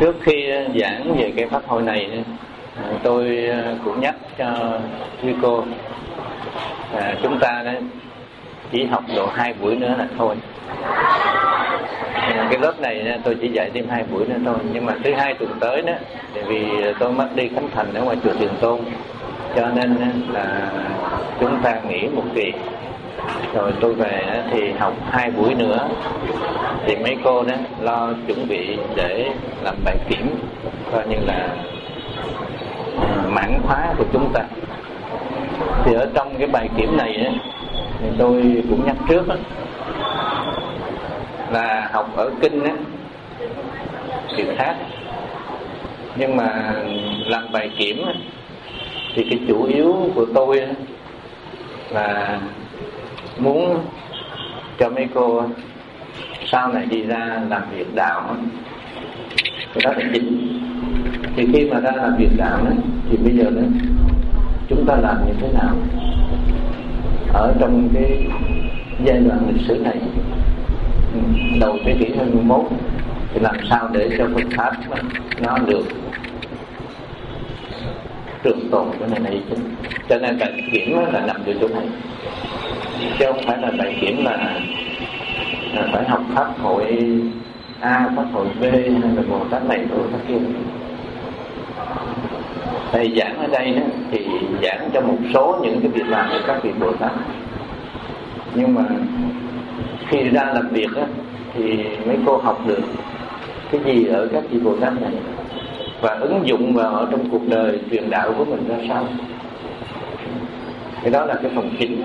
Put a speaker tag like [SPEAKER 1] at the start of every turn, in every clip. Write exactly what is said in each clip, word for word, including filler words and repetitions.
[SPEAKER 1] Trước khi giảng về cái pháp hội này, tôi cũng nhắc cho quý cô à, chúng ta đó chỉ học độ hai buổi nữa là thôi. Cái lớp này tôi chỉ dạy thêm hai buổi nữa thôi. Nhưng mà thứ hai tuần tới đó, tại vì tôi mất đi khánh thành ở ngoài chùa Thiền Tôn, cho nên là chúng ta nghỉ một kỳ. Rồi tôi về thì học hai buổi nữa. Thì mấy cô đó lo chuẩn bị để làm bài kiểm, coi như là mãn khóa của chúng ta. Thì ở trong cái bài kiểm này á, thì tôi cũng nhắc trước á, là học ở kinh á thì khác, nhưng mà làm bài kiểm á, thì cái chủ yếu của tôi á, là muốn cho mấy cô sau này đi ra làm việc đạo á, cái đó là chính. Thì khi mà ra làm việc đạo đó, thì bây giờ đó chúng ta làm như thế nào ở trong cái giai đoạn lịch sử này, đầu thế kỷ hai mươi mốt, thì làm sao để cho Phật pháp nó được trường tồn cái này này chính. Cho nên bài kiểm là nằm ở chỗ này, chứ không phải là bài kiểm là, là phải học pháp hội A, pháp hội B hay là Bồ Tát này rồi pháp kia. Thầy giảng ở đây đó, thì giảng cho một số những cái việc làm của các vị Bồ Tát. Nhưng mà khi ra làm việc đó, thì mấy cô học được cái gì ở các vị Bồ Tát này và ứng dụng vào ở trong cuộc đời truyền đạo của mình ra sao. Cái đó là cái phần chính.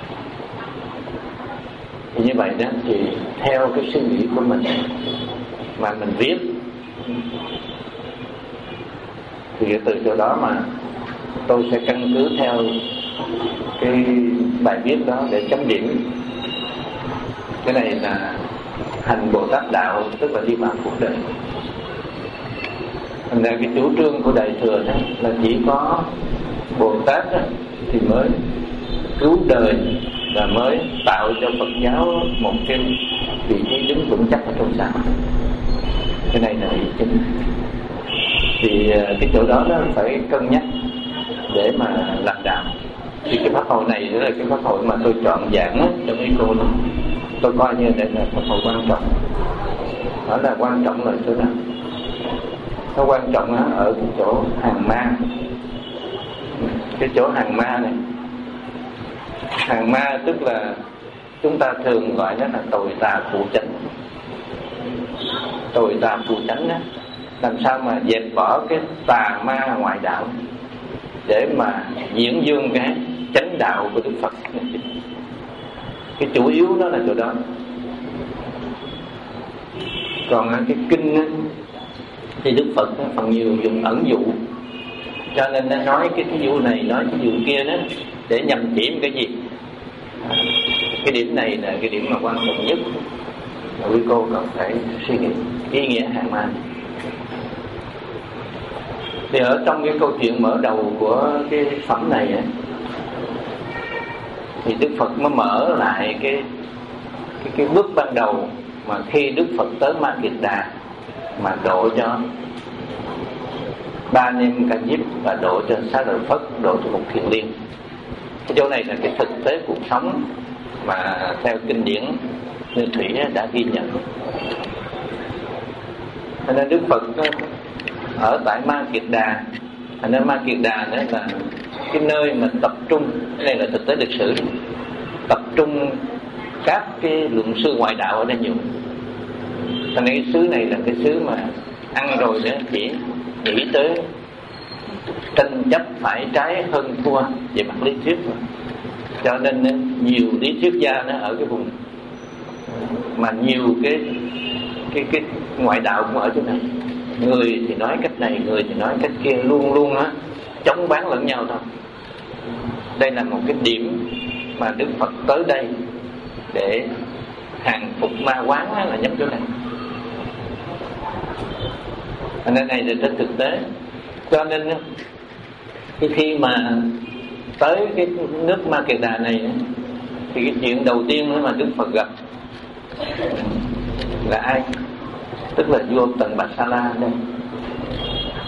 [SPEAKER 1] Thì như vậy đó, thì theo cái suy nghĩ của mình mà mình viết, thì từ chỗ đó mà tôi sẽ căn cứ theo cái bài viết đó để chấm điểm. Cái này là hành Bồ Tát đạo, tức là đi vào cuộc đời. Thành ra cái chủ trương của Đại Thừa đó là chỉ có Bồ Tát đó, thì mới cứu đời và mới tạo cho Phật giáo một cái vị trí đứng vững chắc ở trong xã hội. Cái này là ý chính. Thì cái chỗ đó nó phải cân nhắc để mà làm đạo. Thì cái pháp hội này đó là cái pháp hội mà tôi chọn giảng cho mấy cô đó. Tôi coi như đây là pháp hội quan trọng. Đó là quan trọng ở chỗ nào? Nó quan trọng ở cái chỗ hàng ma. Cái chỗ hàng ma này, hàng ma tức là chúng ta thường gọi nó là tồi tà phụ chánh. Tồi tà phụ chánh đó, làm sao mà dẹp bỏ cái tà ma ngoại đạo để mà diễn dương cái chánh đạo của Đức Phật. Cái chủ yếu đó là chỗ đó. Còn cái kinh đó, thì Đức Phật phần nhiều dùng ẩn dụ, cho nên nó nói cái thí dụ này, nói cái dụ kia đó để nhằm chỉ một cái gì. Cái điểm này là cái điểm mà quan trọng nhất mà quý cô cần phải suy nghĩ ý nghĩa hàng ma. Thì ở trong cái câu chuyện mở đầu của cái phẩm này ấy, thì Đức Phật mới mở lại cái cái, cái bước ban đầu mà khi Đức Phật tới Ma Kiệt Đà mà độ cho Ba Nem Ca Diếp và độ cho Xá Lợi Phất, độ cho một thiền liên. Cái chỗ này là cái thực tế cuộc sống mà theo kinh điển Nguyên Thủy đã ghi nhận. Cho nên Đức Phật ở tại Ma Kiệt Đà, thành ra Ma Kiệt Đà đó là cái nơi mà tập trung, cái này là thực tế lịch sử, tập trung các cái luận sư ngoại đạo ở đây nhiều. Thành ra cái xứ này là cái xứ mà ăn rồi đó chỉ nghĩ tới tranh chấp phải trái hơn thua về mặt lý thuyết mà. Cho nên nhiều lý thuyết gia nó ở cái vùng mà nhiều cái cái cái ngoại đạo cũng ở chỗ này. Người thì nói cách này, người thì nói cách kia, luôn luôn á chống bán lẫn nhau thôi. Đây là một cái điểm mà Đức Phật tới đây để hàng phục ma quán là nhắm chỗ này. Nên này là trên thực tế. Cho nên cái khi mà tới cái nước Ma Kiệt Đà này thì cái chuyện đầu tiên mà Đức Phật gặp là ai? Tức là vua Tần Bạch Sa La đây.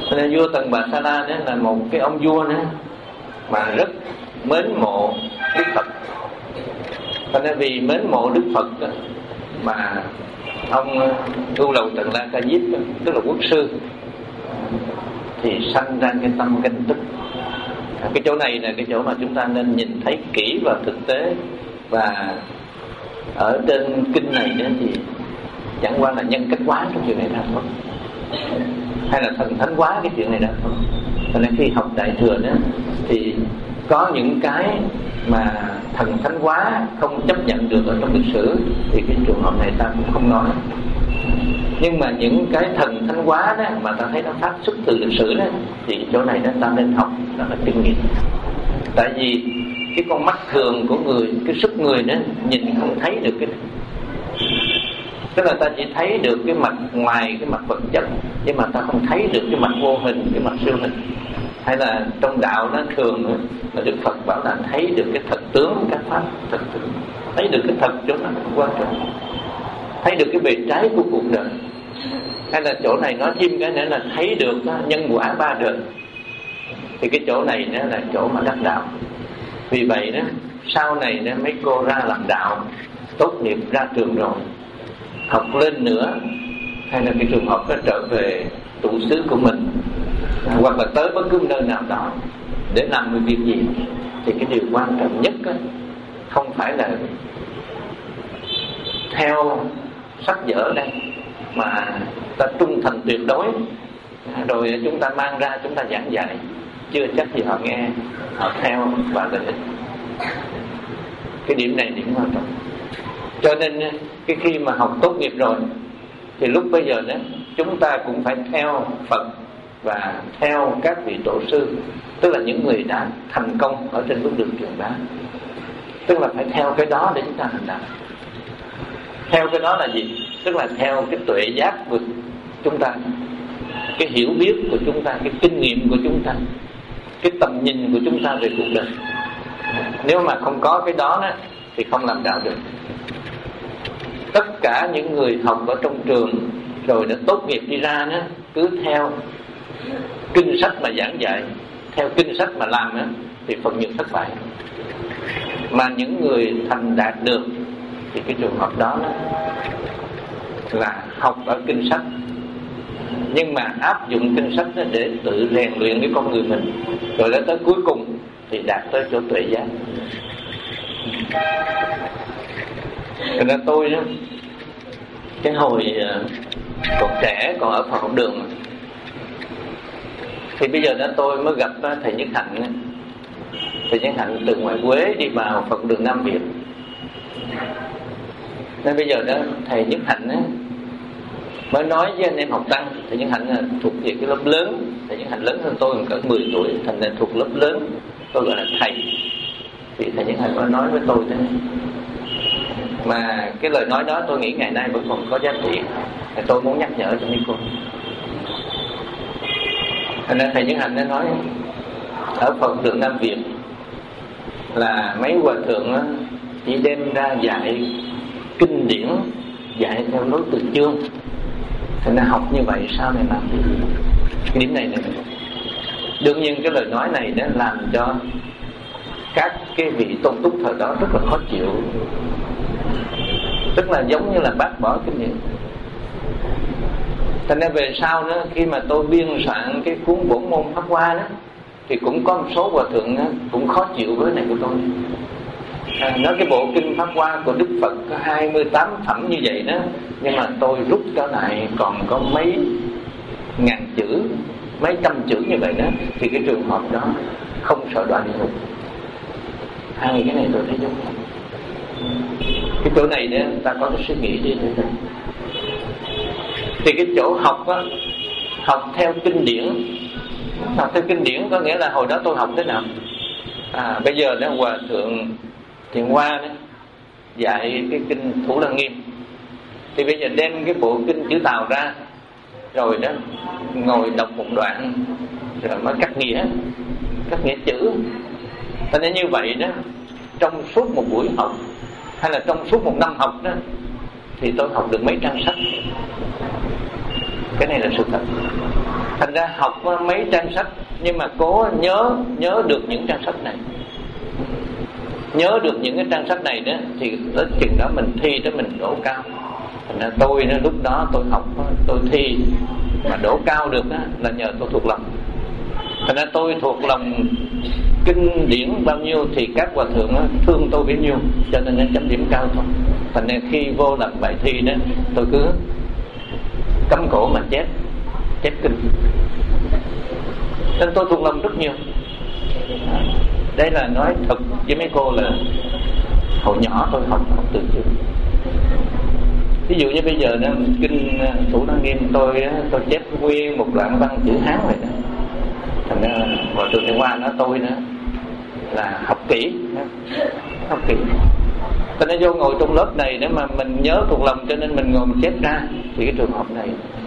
[SPEAKER 1] Nên vua Tần Bà Sa La đó là một cái ông vua nữa mà rất mến mộ Đức Phật. Cho nên vì mến mộ Đức Phật đó, mà ông Tu Lầu Tần La Ca Diếp, tức là quốc sư, thì sanh ra cái tâm ganh tức. Cái chỗ này là cái chỗ mà chúng ta nên nhìn thấy kỹ vào thực tế. Và ở trên kinh này đó thì chẳng qua là nhân cách hóa trong chuyện này ra thôi, hay là thần thánh hóa cái chuyện này ra thôi. Cho nên khi học Đại Thừa đó thì có những cái mà thần thánh hóa không chấp nhận được ở trong lịch sử thì cái trường hợp này ta cũng không nói. Nhưng mà những cái thần thánh hóa đó mà ta thấy nó phát xuất từ lịch sử đó thì chỗ này đó ta nên học, đó là kinh nghiệm. Tại vì cái con mắt thường của người, cái sức người đó nhìn không thấy được cái, tức là ta chỉ thấy được cái mặt ngoài, cái mặt vật chất, nhưng mà ta không thấy được cái mặt vô hình, cái mặt siêu hình. Hay là trong đạo nó thường là Đức Phật bảo là thấy được cái thật tướng các pháp thật tướng, thấy được cái thật chỗ nó quan trọng, thấy được cái bề trái của cuộc đời. Hay là chỗ này nói thêm cái nữa là thấy được nhân quả ba đời. Thì cái chỗ này nó là chỗ mà đắc đạo. Vì vậy đó, sau này đó, mấy cô ra làm đạo, tốt nghiệp ra trường rồi, học lên nữa, hay là cái trường hợp nó trở về trụ xứ của mình, hoặc là tới bất cứ nơi nào đó để làm một việc gì, thì cái điều quan trọng nhất đó, không phải là theo sách vở đây, mà ta trung thành tuyệt đối, rồi chúng ta mang ra chúng ta giảng dạy, chưa chắc gì họ nghe, họ theo và lợi ích. Cái điểm này điểm quan trọng. Cho nên cái khi mà học tốt nghiệp rồi thì lúc bây giờ đó chúng ta cũng phải theo Phật và theo các vị tổ sư, tức là những người đã thành công ở trên bước đường truyền bá. Tức là phải theo cái đó để chúng ta hành đạo. Theo cái đó là gì? Tức là theo cái tuệ giác của chúng ta, cái hiểu biết của chúng ta, cái kinh nghiệm của chúng ta, cái tầm nhìn của chúng ta về cuộc đời. Nếu mà không có cái đó, đó thì không làm đạo được. Tất cả những người học ở trong trường rồi đã tốt nghiệp đi ra đó, cứ theo kinh sách mà giảng dạy, theo kinh sách mà làm đó, thì phần nhiều thất bại. Mà những người thành đạt được thì cái trường hợp đó, đó là học ở kinh sách, nhưng mà áp dụng kinh sách đó để tự rèn luyện cái con người mình, rồi đến tới cuối cùng thì đạt tới chỗ tuệ giác. Cho nên tôi đó, cái hồi còn trẻ, còn ở phòng học đường, thì bây giờ đó tôi mới gặp thầy Nhất Hạnh. Thầy Nhất Hạnh từ ngoài Quế đi vào Phật đường Nam Việt. Nên bây giờ đó thầy Nhất Hạnh á, mới nói với anh em học tăng. Thầy Nhất Hạnh là thuộc về cái lớp lớn, thầy Nhất Hạnh lớn hơn tôi còn cỡ mười tuổi, thành nên thuộc lớp lớn, tôi gọi là thầy. Thì thầy Nhất Hạnh mới nói với tôi thế này, mà cái lời nói đó tôi nghĩ ngày nay vẫn còn có giá trị, thì tôi muốn nhắc nhở cho mấy cô. Thành nên thầy Nhất Hạnh đã nói ở Phật đường Nam Việt là mấy hòa thượng đó, chỉ đem ra dạy kinh điển, dạy theo lối từ chương. Thành ra học như vậy sao này làm cái gì? Cái điểm này này đương nhiên cái lời nói này đã làm cho các cái vị tôn túc thời đó rất là khó chịu. Tức là giống như là bác bỏ kinh điển. Thành ra về sau đó, khi mà tôi biên soạn cái cuốn bổn môn Pháp Hoa đó, thì cũng có một số hòa thượng đó, cũng khó chịu với này của tôi. À, nói cái bộ kinh Pháp Hoa của Đức Phật có hai mươi tám phẩm như vậy đó, nhưng mà tôi rút trở lại còn có mấy ngàn chữ, mấy trăm chữ như vậy đó, thì cái trường hợp đó không sợ đoạn địa ngục. Hai cái này tôi thấy giống. Cái chỗ này đó ta có cái suy nghĩ đi thế này. Thì cái chỗ học á, học theo kinh điển. Học theo kinh điển có nghĩa là hồi đó tôi học thế nào? À, bây giờ đó hòa thượng Thiền Hoa đó dạy cái kinh Thủ Lăng Nghiêm, thì bây giờ đem cái bộ kinh chữ Tàu ra, rồi đó ngồi đọc một đoạn, rồi mới cắt nghĩa, cắt nghĩa chữ. Cho nên như vậy đó, trong suốt một buổi học hay là trong suốt một năm học đó, thì tôi học được mấy trang sách. Cái này là sự thật. Thành ra học mấy trang sách nhưng mà cố nhớ nhớ được những trang sách này, nhớ được những cái trang sách này đó, thì đến chừng đó mình thi đó mình đỗ cao. Thành ra tôi đó, lúc đó tôi học tôi thi mà đỗ cao được đó, là nhờ tôi thuộc lòng. Thành ra tôi thuộc lòng kinh điển bao nhiêu thì các hòa thượng đó, thương tôi bấy nhiêu, cho nên nó chấm điểm cao thôi. Thành ra khi vô làm bài thi đó, tôi cứ cắm cổ mà chép chép kinh, nên tôi thuộc lòng rất nhiều. Đây là nói thật với mấy cô là hồi nhỏ tôi học học từ trước. Ví dụ như bây giờ đó, kinh Thủ Lăng Nghiêm tôi tôi chép nguyên một đoạn văn chữ Hán vậy đó. Thành ra hòa thượng Thiện Hoa nói tôi nữa là học kỹ, học kỹ. Cho nên vô ngồi trong lớp này để mà mình nhớ thuộc lòng, cho nên mình ngồi mình chép ra thì cái trường học này.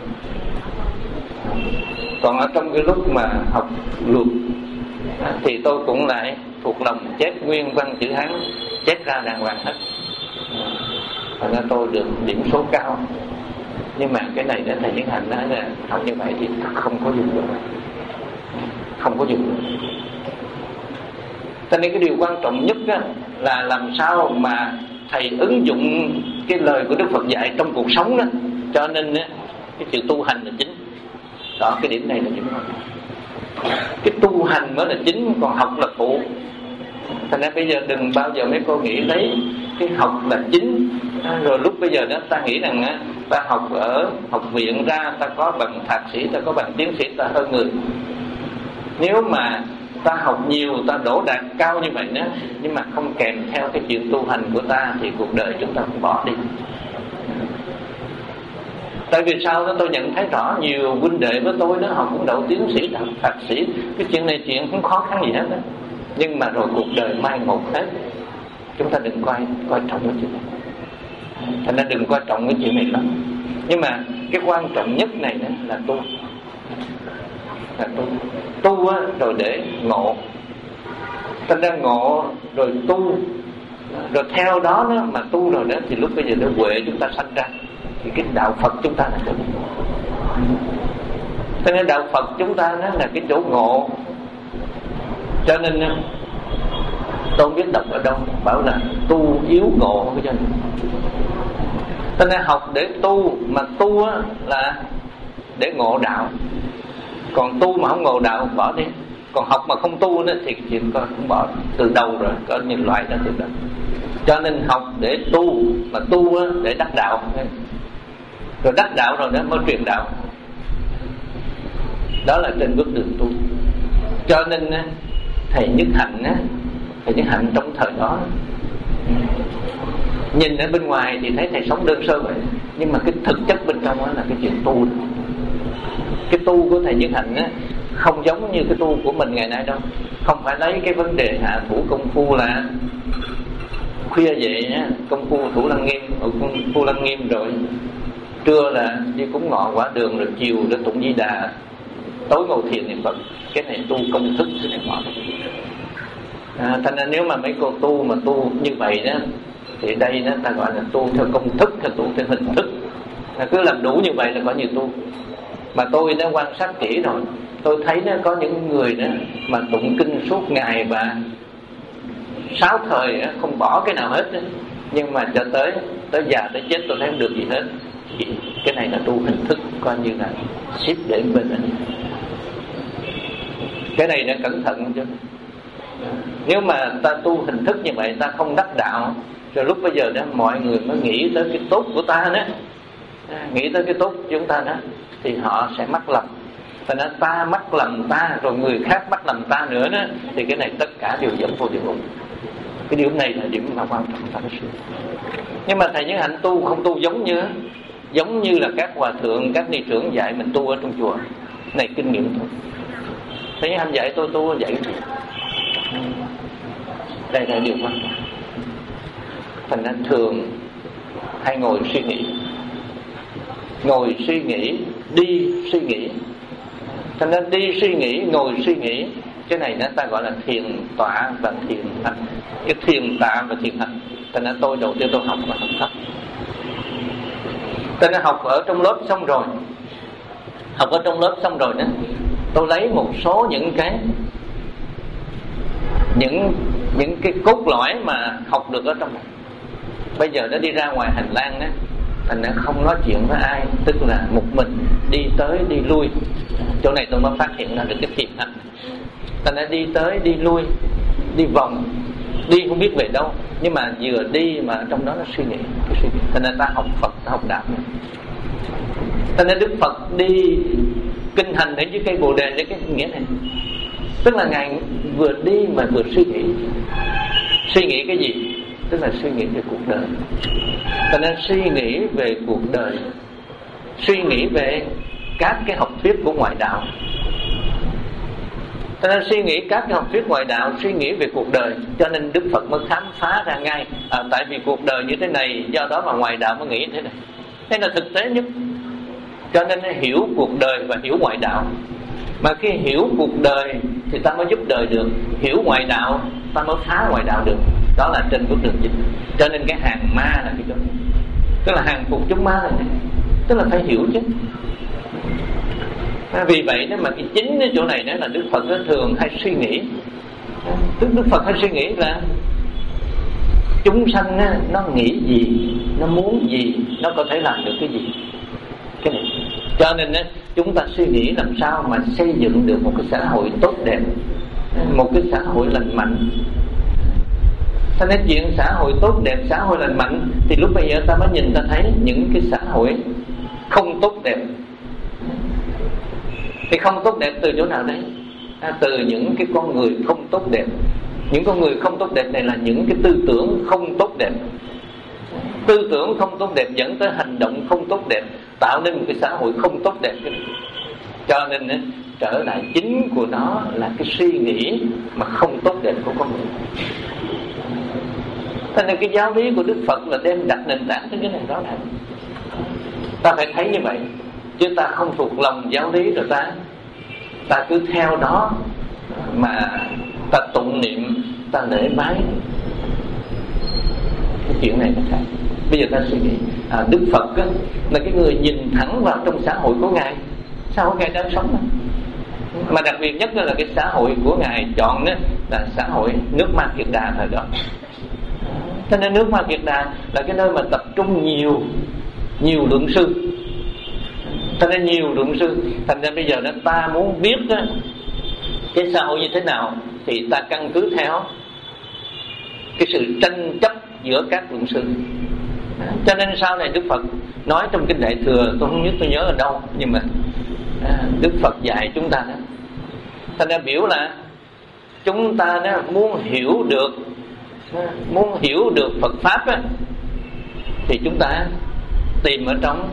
[SPEAKER 1] Còn ở trong cái lúc mà học luật thì tôi cũng lại thuộc lòng chép nguyên văn chữ Hán, chép ra đàng hoàng hết. Thành ra tôi được điểm số cao. Nhưng mà cái này đó thầy Nhất Hạnh nói là học như vậy thì không có dùng được, không có dùng được. Cho nên cái điều quan trọng nhất á, là làm sao mà thầy ứng dụng cái lời của Đức Phật dạy trong cuộc sống đó. Cho nên á, cái sự tu hành là chính. Đó, cái điểm này là điểm quan trọng. Cái tu hành mới là chính, còn học là phụ. Thành ra bây giờ đừng bao giờ mấy cô nghĩ lấy cái học là chính. Rồi lúc bây giờ đó ta nghĩ rằng á, ta học ở học viện ra ta có bằng thạc sĩ, ta có bằng tiến sĩ, ta hơn người. Nếu mà ta học nhiều, ta đỗ đạt cao như vậy đó, nhưng mà không kèm theo cái chuyện tu hành của ta thì cuộc đời chúng ta cũng bỏ đi. Tại vì sao đó tôi nhận thấy rõ nhiều huynh đệ với tôi đó, họ cũng đậu tiến sĩ, đậu thạc sĩ. Cái chuyện này chuyện không khó khăn gì hết đó. Nhưng mà rồi cuộc đời mai một hết. Chúng ta đừng coi coi trọng cái chuyện này. Thành ra đừng coi trọng cái chuyện này lắm. Nhưng mà cái quan trọng nhất này đó là tu. Là tu. Tu á, rồi để ngộ. Thành ra ngộ rồi tu, rồi theo đó, đó mà tu rồi đó thì lúc bây giờ nó huệ chúng ta sanh ra. Thì cái đạo Phật chúng ta là chỗ ngộ. Cho nên đạo Phật chúng ta nó là cái chỗ ngộ. Cho nên tôi không biết đọc ở đâu bảo là tu yếu ngộ cái chân. Cho nên học để tu, mà tu á, là để ngộ đạo. Còn tu mà không ngộ đạo bỏ đi. Còn học mà không tu nữa thì chuyện con cũng bỏ từ đầu rồi, có những loại đó từ đầu. Cho nên học để tu, mà tu á, để đắc đạo. Rồi đắc đạo rồi đó mới truyền đạo. Đó là trên bước đường tu. Cho nên thầy Nhất Hạnh á, thầy Nhất Hạnh trong thời đó nhìn ở bên ngoài thì thấy thầy sống đơn sơ vậy, nhưng mà cái thực chất bên trong đó là cái chuyện tu. Cái tu của thầy Nhất Hạnh á không giống như cái tu của mình ngày nay đâu. Không phải lấy cái vấn đề hạ thủ công phu là khuya dậy á, công phu Thủ Lăng Nghiêm, công phu Lăng Nghiêm rồi trưa là đi cúng ngọ quả đường, rồi chiều để tụng Di Đà, tối ngồi thiền niệm Phật. Cái này tu công thức, cái này bỏ. À, thành ra nếu mà mấy cô tu mà tu như vậy đó thì đây đó ta gọi là tu theo công thức, theo tu theo hình thức. À, cứ làm đủ như vậy là có nhiều tu. Mà tôi đã quan sát kỹ rồi, tôi thấy nó có những người đó mà tụng kinh suốt ngày và sáu thời đó, không bỏ cái nào hết đó. Nhưng mà cho tới tới già tới chết tôi thấy không được gì hết. Thì cái này là tu hình thức, coi như là xếp để bên này. Cái này đã cẩn thận chứ. Nếu mà ta tu hình thức như vậy, ta không đắc đạo, rồi lúc bây giờ đó mọi người mới nghĩ tới cái tốt của ta đó, nghĩ tới cái tốt của chúng ta đó, thì họ sẽ mắc lầm. Thành ra ta mắc lầm ta, rồi người khác mắc lầm ta nữa đó, thì cái này tất cả đều dẫn vô địa ngục. Cái điểm này là điểm mà quan trọng phải suy. Nhưng mà thầy Nhất Hạnh tu không tu giống như giống như là các hòa thượng, các ni trưởng dạy mình tu ở trong chùa. Này kinh nghiệm thôi. Thầy Nhất Hạnh dạy tôi tu dạy gì? Đây là điều quan trọng. Thành ra thường hay ngồi suy nghĩ, ngồi suy nghĩ, đi suy nghĩ. Thành ra đi suy nghĩ, ngồi suy nghĩ, cái này nó ta gọi là thiền tọa và thiền hành. Cái thiền tọa và thiền hành. Thành ra tôi đầu tiên tôi học và học thấp. Thành ra học ở trong lớp xong rồi, học ở trong lớp xong rồi đó, tôi lấy một số những cái những những cái cốt lõi mà học được ở trong này. Bây giờ nó đi ra ngoài hành lang đó, thành ra không nói chuyện với ai, tức là một mình đi tới đi lui. Chỗ này tôi mới phát hiện ra được cái thiền hành. Thành ra đi tới đi lui, đi vòng, đi không biết về đâu, nhưng mà vừa đi mà trong đó nó suy nghĩ, cái suy nghĩ. Thành ra ta học Phật, ta học đạo này. Thành ra Đức Phật đi kinh hành để dưới cây Bồ Đề để cái nghĩa này, tức là ngài vừa đi mà vừa suy nghĩ. Suy nghĩ cái gì? Tức là suy nghĩ về cuộc đời. Cho nên suy nghĩ về cuộc đời, suy nghĩ về các cái học thuyết của ngoại đạo. Cho nên suy nghĩ các cái học thuyết ngoại đạo, suy nghĩ về cuộc đời. Cho nên Đức Phật mới khám phá ra ngay, à, tại vì cuộc đời như thế này, do đó mà ngoại đạo mới nghĩ thế này. Thế là thực tế nhất. Cho nên hiểu cuộc đời và hiểu ngoại đạo. Mà khi hiểu cuộc đời thì ta mới giúp đời được, hiểu ngoại đạo ta mới phá ngoại đạo được. Đó là trên bước đường chính. Cho nên cái hàng ma là cái chỗ, tức là hàng phục chúng ma là này. Tức là phải hiểu chứ. À, vì vậy đó mà cái chính cái chỗ này đó là Đức Phật thường hay suy nghĩ. Đức Đức Phật hay suy nghĩ là chúng sanh đó, nó nghĩ gì, nó muốn gì, nó có thể làm được cái gì. Cái này. Cho nên đó, chúng ta suy nghĩ làm sao mà xây dựng được một cái xã hội tốt đẹp, một cái xã hội lành mạnh. Cho nên chuyện xã hội tốt đẹp, xã hội lành mạnh thì lúc bây giờ ta mới nhìn ta thấy những cái xã hội không tốt đẹp. Thì không tốt đẹp từ chỗ nào đấy? À, từ những cái con người không tốt đẹp. Những con người không tốt đẹp này là những cái tư tưởng không tốt đẹp. Tư tưởng không tốt đẹp dẫn tới hành động không tốt đẹp, tạo nên một cái xã hội không tốt đẹp. Cho nên trở lại chính của nó là cái suy nghĩ mà không tốt đẹp của con người. Cho nên cái giáo lý của Đức Phật là đem đặt nền tảng cho cái này đó là ta phải thấy như vậy, chứ ta không thuộc lòng giáo lý rồi ta ta cứ theo đó mà ta tụng niệm, ta lễ bái. Cái chuyện này nó khác. Bây giờ ta suy nghĩ, à, Đức Phật á, là cái người nhìn thẳng vào trong xã hội của ngài, xã hội ngài đang sống đó. Mà đặc biệt nhất là cái xã hội của ngài chọn đó là xã hội nước Ma Kiệt Đà thời đó. Cho nên nước Ma Kiệt Đà là cái nơi mà tập trung nhiều nhiều luận sư. Cho nên nhiều luận sư. Thành ra bây giờ đó ta muốn biết đó, cái xã hội như thế nào thì ta căn cứ theo cái sự tranh chấp giữa các luận sư. Cho nên sau này Đức Phật nói trong kinh Đại Thừa, tôi không nhớ tôi nhớ ở đâu, nhưng mà Đức Phật dạy chúng ta đó. Thành ra biểu là chúng ta đó muốn hiểu được muốn hiểu được Phật pháp á, thì chúng ta tìm ở trong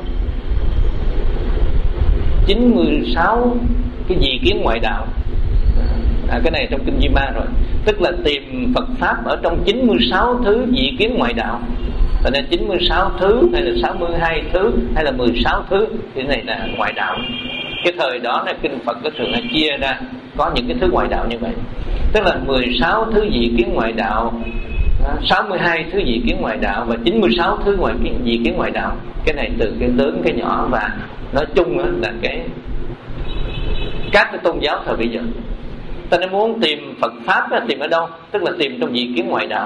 [SPEAKER 1] chín mươi sáu cái dị kiến ngoại đạo. À, cái này trong kinh Di Ma rồi, tức là tìm Phật pháp ở trong chín mươi sáu thứ dị kiến ngoại đạo. Thành ra chín mươi sáu thứ hay là sáu mươi hai thứ hay là mười sáu thứ, cái này là ngoại đạo. Cái thời đó là kinh Phật có thường là chia ra có những cái thứ ngoại đạo như vậy, tức là mười sáu thứ dị kiến ngoại đạo, sáu mươi hai thứ dị kiến ngoại đạo và chín mươi sáu thứ ngoại kiến, dị kiến ngoại đạo. Cái này từ cái lớn cái nhỏ, và nói chung là cái các cái tôn giáo thời bây giờ. Ta nên muốn tìm Phật pháp là tìm ở đâu? Tức là tìm trong dị kiến ngoại đạo.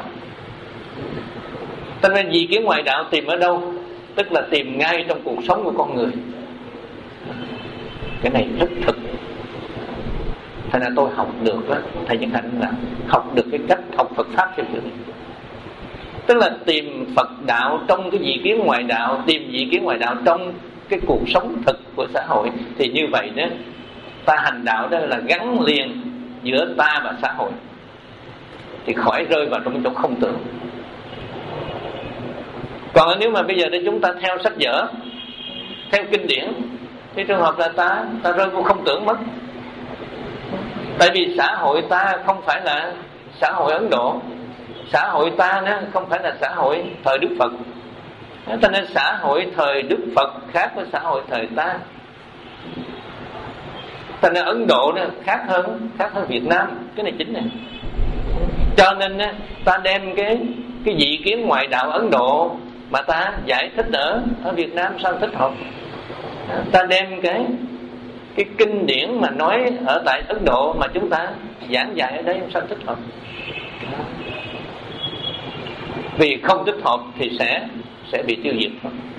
[SPEAKER 1] Ta nên dị kiến ngoại đạo tìm ở đâu? Tức là tìm ngay trong cuộc sống của con người. Cái này rất thực. Thành ra tôi học được đó, thầy Nhân Hạnh là học được cái cách học Phật pháp theo kiểu này. Tức là tìm Phật đạo trong cái dị kiến ngoại đạo, tìm dị kiến ngoại đạo trong cái cuộc sống thực của xã hội. Thì như vậy đó, ta hành đạo đó là gắn liền giữa ta và xã hội, thì khỏi rơi vào trong chỗ không tưởng. Còn nếu mà bây giờ để chúng ta theo sách vở, theo kinh điển, thì trường hợp là ta ta rơi vào không tưởng mất. Tại vì xã hội ta không phải là xã hội Ấn Độ, xã hội ta nó không phải là xã hội thời Đức Phật. Cho nên xã hội thời Đức Phật khác với xã hội thời ta. Cho nên Ấn Độ nó khác hơn khác hơn Việt Nam, cái này chính này. Cho nên ta đem cái cái dị kiến ngoại đạo Ấn Độ mà ta giải thích ở ở Việt Nam sao thích hợp. Ta đem cái cái kinh điển mà nói ở tại Ấn Độ mà chúng ta giảng dạy ở đây sao thích hợp? Vì không thích hợp thì sẽ sẽ bị tiêu diệt.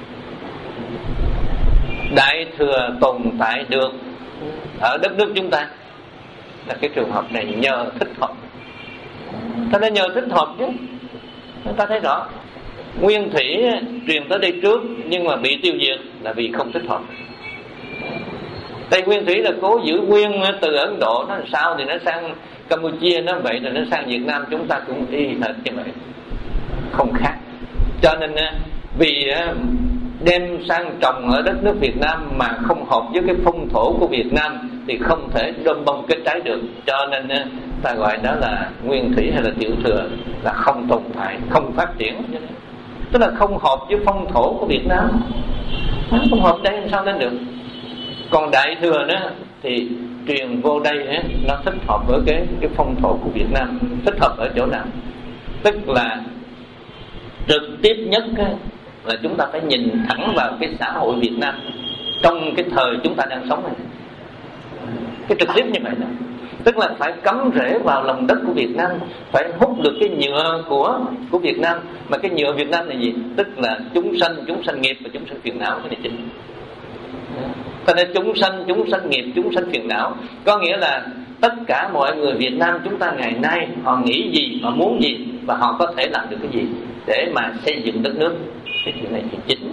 [SPEAKER 1] Đại thừa tồn tại được ở đất nước chúng ta là cái trường hợp này nhờ thích hợp. Ta đã nhờ thích hợp chứ. Ta thấy rõ Nguyên Thủy truyền tới đây trước nhưng mà bị tiêu diệt là vì không thích hợp. Tây Nguyên Thủy là cố giữ nguyên từ Ấn Độ, nó sao thì nó sang Campuchia, nó vậy rồi nó sang Việt Nam, chúng ta cũng y hệt như vậy, không khác. Cho nên vì đem sang trồng ở đất nước Việt Nam mà không hợp với cái phong thổ của Việt Nam thì không thể đơm bông kết trái được. Cho nên ta gọi đó là Nguyên Thủy hay là Tiểu Thừa, là không tồn tại, không phát triển, tức là không hợp với phong thổ của Việt Nam. Không hợp đây làm sao lên được. Còn Đại Thừa đó thì truyền vô đây ấy, nó thích hợp với cái cái phong thổ của Việt Nam. Thích hợp ở chỗ nào? Tức là trực tiếp nhất ấy, là chúng ta phải nhìn thẳng vào cái xã hội Việt Nam trong cái thời chúng ta đang sống này. Cái trực tiếp như vậy đó, tức là phải cắm rễ vào lòng đất của Việt Nam, phải hút được cái nhựa của của Việt Nam. Mà cái nhựa Việt Nam là gì? Tức là chúng sanh, chúng sanh nghiệp và chúng sanh phiền não, cái này chính. Cho nên chúng sanh, chúng sanh nghiệp, chúng sanh phiền não, có nghĩa là tất cả mọi người Việt Nam chúng ta ngày nay họ nghĩ gì, họ muốn gì và họ có thể làm được cái gì để mà xây dựng đất nước. Cái chuyện này thì chính.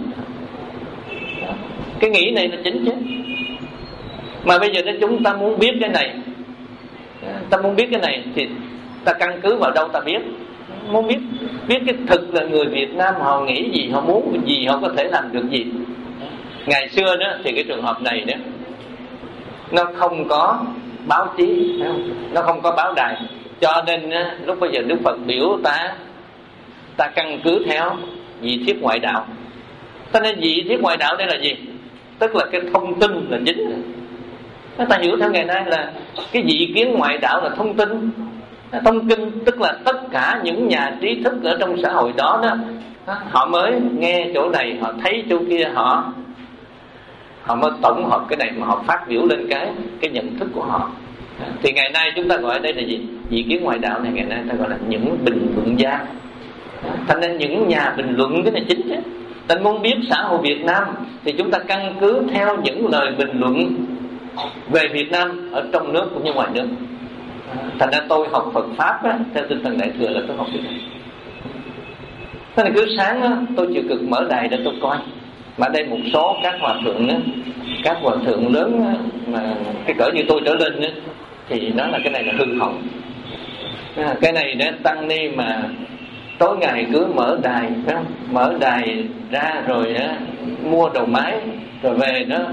[SPEAKER 1] Cái nghĩ này là chính chứ. Mà bây giờ nếu chúng ta muốn biết cái này, ta muốn biết cái này thì ta căn cứ vào đâu ta biết? Muốn biết biết cái thực là người Việt Nam họ nghĩ gì, họ muốn gì, họ có thể làm được gì. Ngày xưa đó thì cái trường hợp này đó, nó không có báo chí, nó không có báo đài, cho nên lúc bây giờ Đức Phật biểu ta ta căn cứ theo vị thuyết ngoại đạo. Cho nên vị thuyết ngoại đạo đây là gì? Tức là cái thông tin là chính. Ta hiểu theo ngày nay là cái vị kiến ngoại đạo là thông tin, thông kinh, tức là tất cả những nhà trí thức ở trong xã hội đó đó, họ mới nghe chỗ này, họ thấy chỗ kia, họ họ mới tổng hợp cái này mà họ phát biểu lên cái cái nhận thức của họ. Thì ngày nay chúng ta gọi đây là gì? Vị kiến ngoại đạo này ngày nay ta gọi là những bình luận gia. Thành nên những nhà bình luận cái này chính chứ. Ta muốn biết xã hội Việt Nam thì chúng ta căn cứ theo những lời bình luận về Việt Nam ở trong nước cũng như ngoài nước. Thành ra tôi học Phật Pháp á, theo tinh thần Đại Thừa là tôi học cái này. Thế nên cứ sáng á, tôi chịu cực mở đài để tôi coi. Mà đây một số các hòa thượng á, các hòa thượng lớn á, mà cái cỡ như tôi trở lên á, thì nói là cái này là hư hỏng. À, cái này để tăng ni mà tối ngày cứ mở đài, phải không? Mở đài ra rồi á, mua đầu máy rồi về đó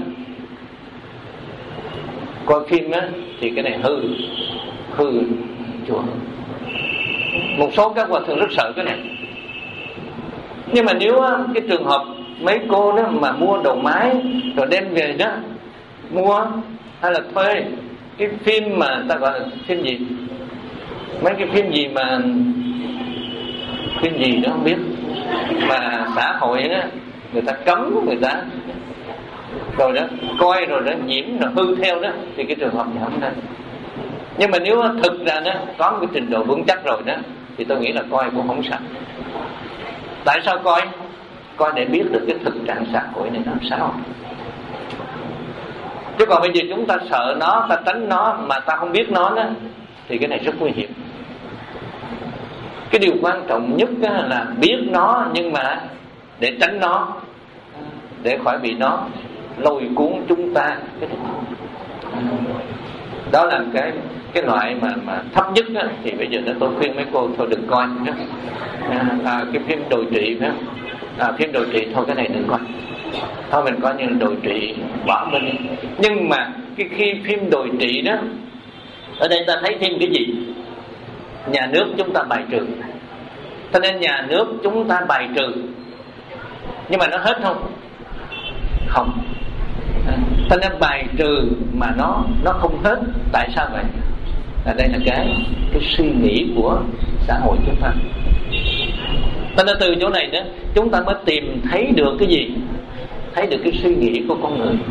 [SPEAKER 1] coi phim á, thì cái này hư hư chùa. Một số các hòa thượng rất sợ cái này. Nhưng mà nếu á, cái trường hợp mấy cô đó mà mua đầu máy rồi đem về đó mua hay là thuê cái phim mà ta gọi là phim gì, mấy cái phim gì mà phim gì đó không biết, mà xã hội đó người ta cấm người ta rồi đó coi rồi đó nhiễm rồi hư theo đó, thì cái trường hợp này không nên. Nhưng mà nếu thực ra đó có một cái trình độ vững chắc rồi đó thì tôi nghĩ là coi cũng không sao. Tại sao coi? Coi để biết được cái thực trạng xã hội này làm sao. Chứ còn bây giờ chúng ta sợ nó, ta tránh nó mà ta không biết nó đó, thì cái này rất nguy hiểm. Cái điều quan trọng nhất là biết nó, nhưng mà để tránh nó, để khỏi bị nó lôi cuốn chúng ta. Đó là cái cái loại mà mà thấp nhất á, thì bây giờ nó tôi khuyên mấy cô thôi đừng coi nữa. À, à, cái phim đồi trụy phải không? À, phim đồi trụy thôi cái này đừng coi. Thôi mình coi như là đồi trụy bỏ bên đi. Nhưng mà cái khi phim đồi trụy đó, ở đây ta thấy thêm cái gì? Nhà nước chúng ta bài trừ. Cho nên nhà nước chúng ta bài trừ. Nhưng mà nó hết không? Không. Cho nên bài trừ mà nó nó không hết. Tại sao vậy? Là đây là cái cái suy nghĩ của xã hội chúng ta. Cho nên từ chỗ này đó chúng ta mới tìm thấy được cái gì? Thấy được cái suy nghĩ của con người.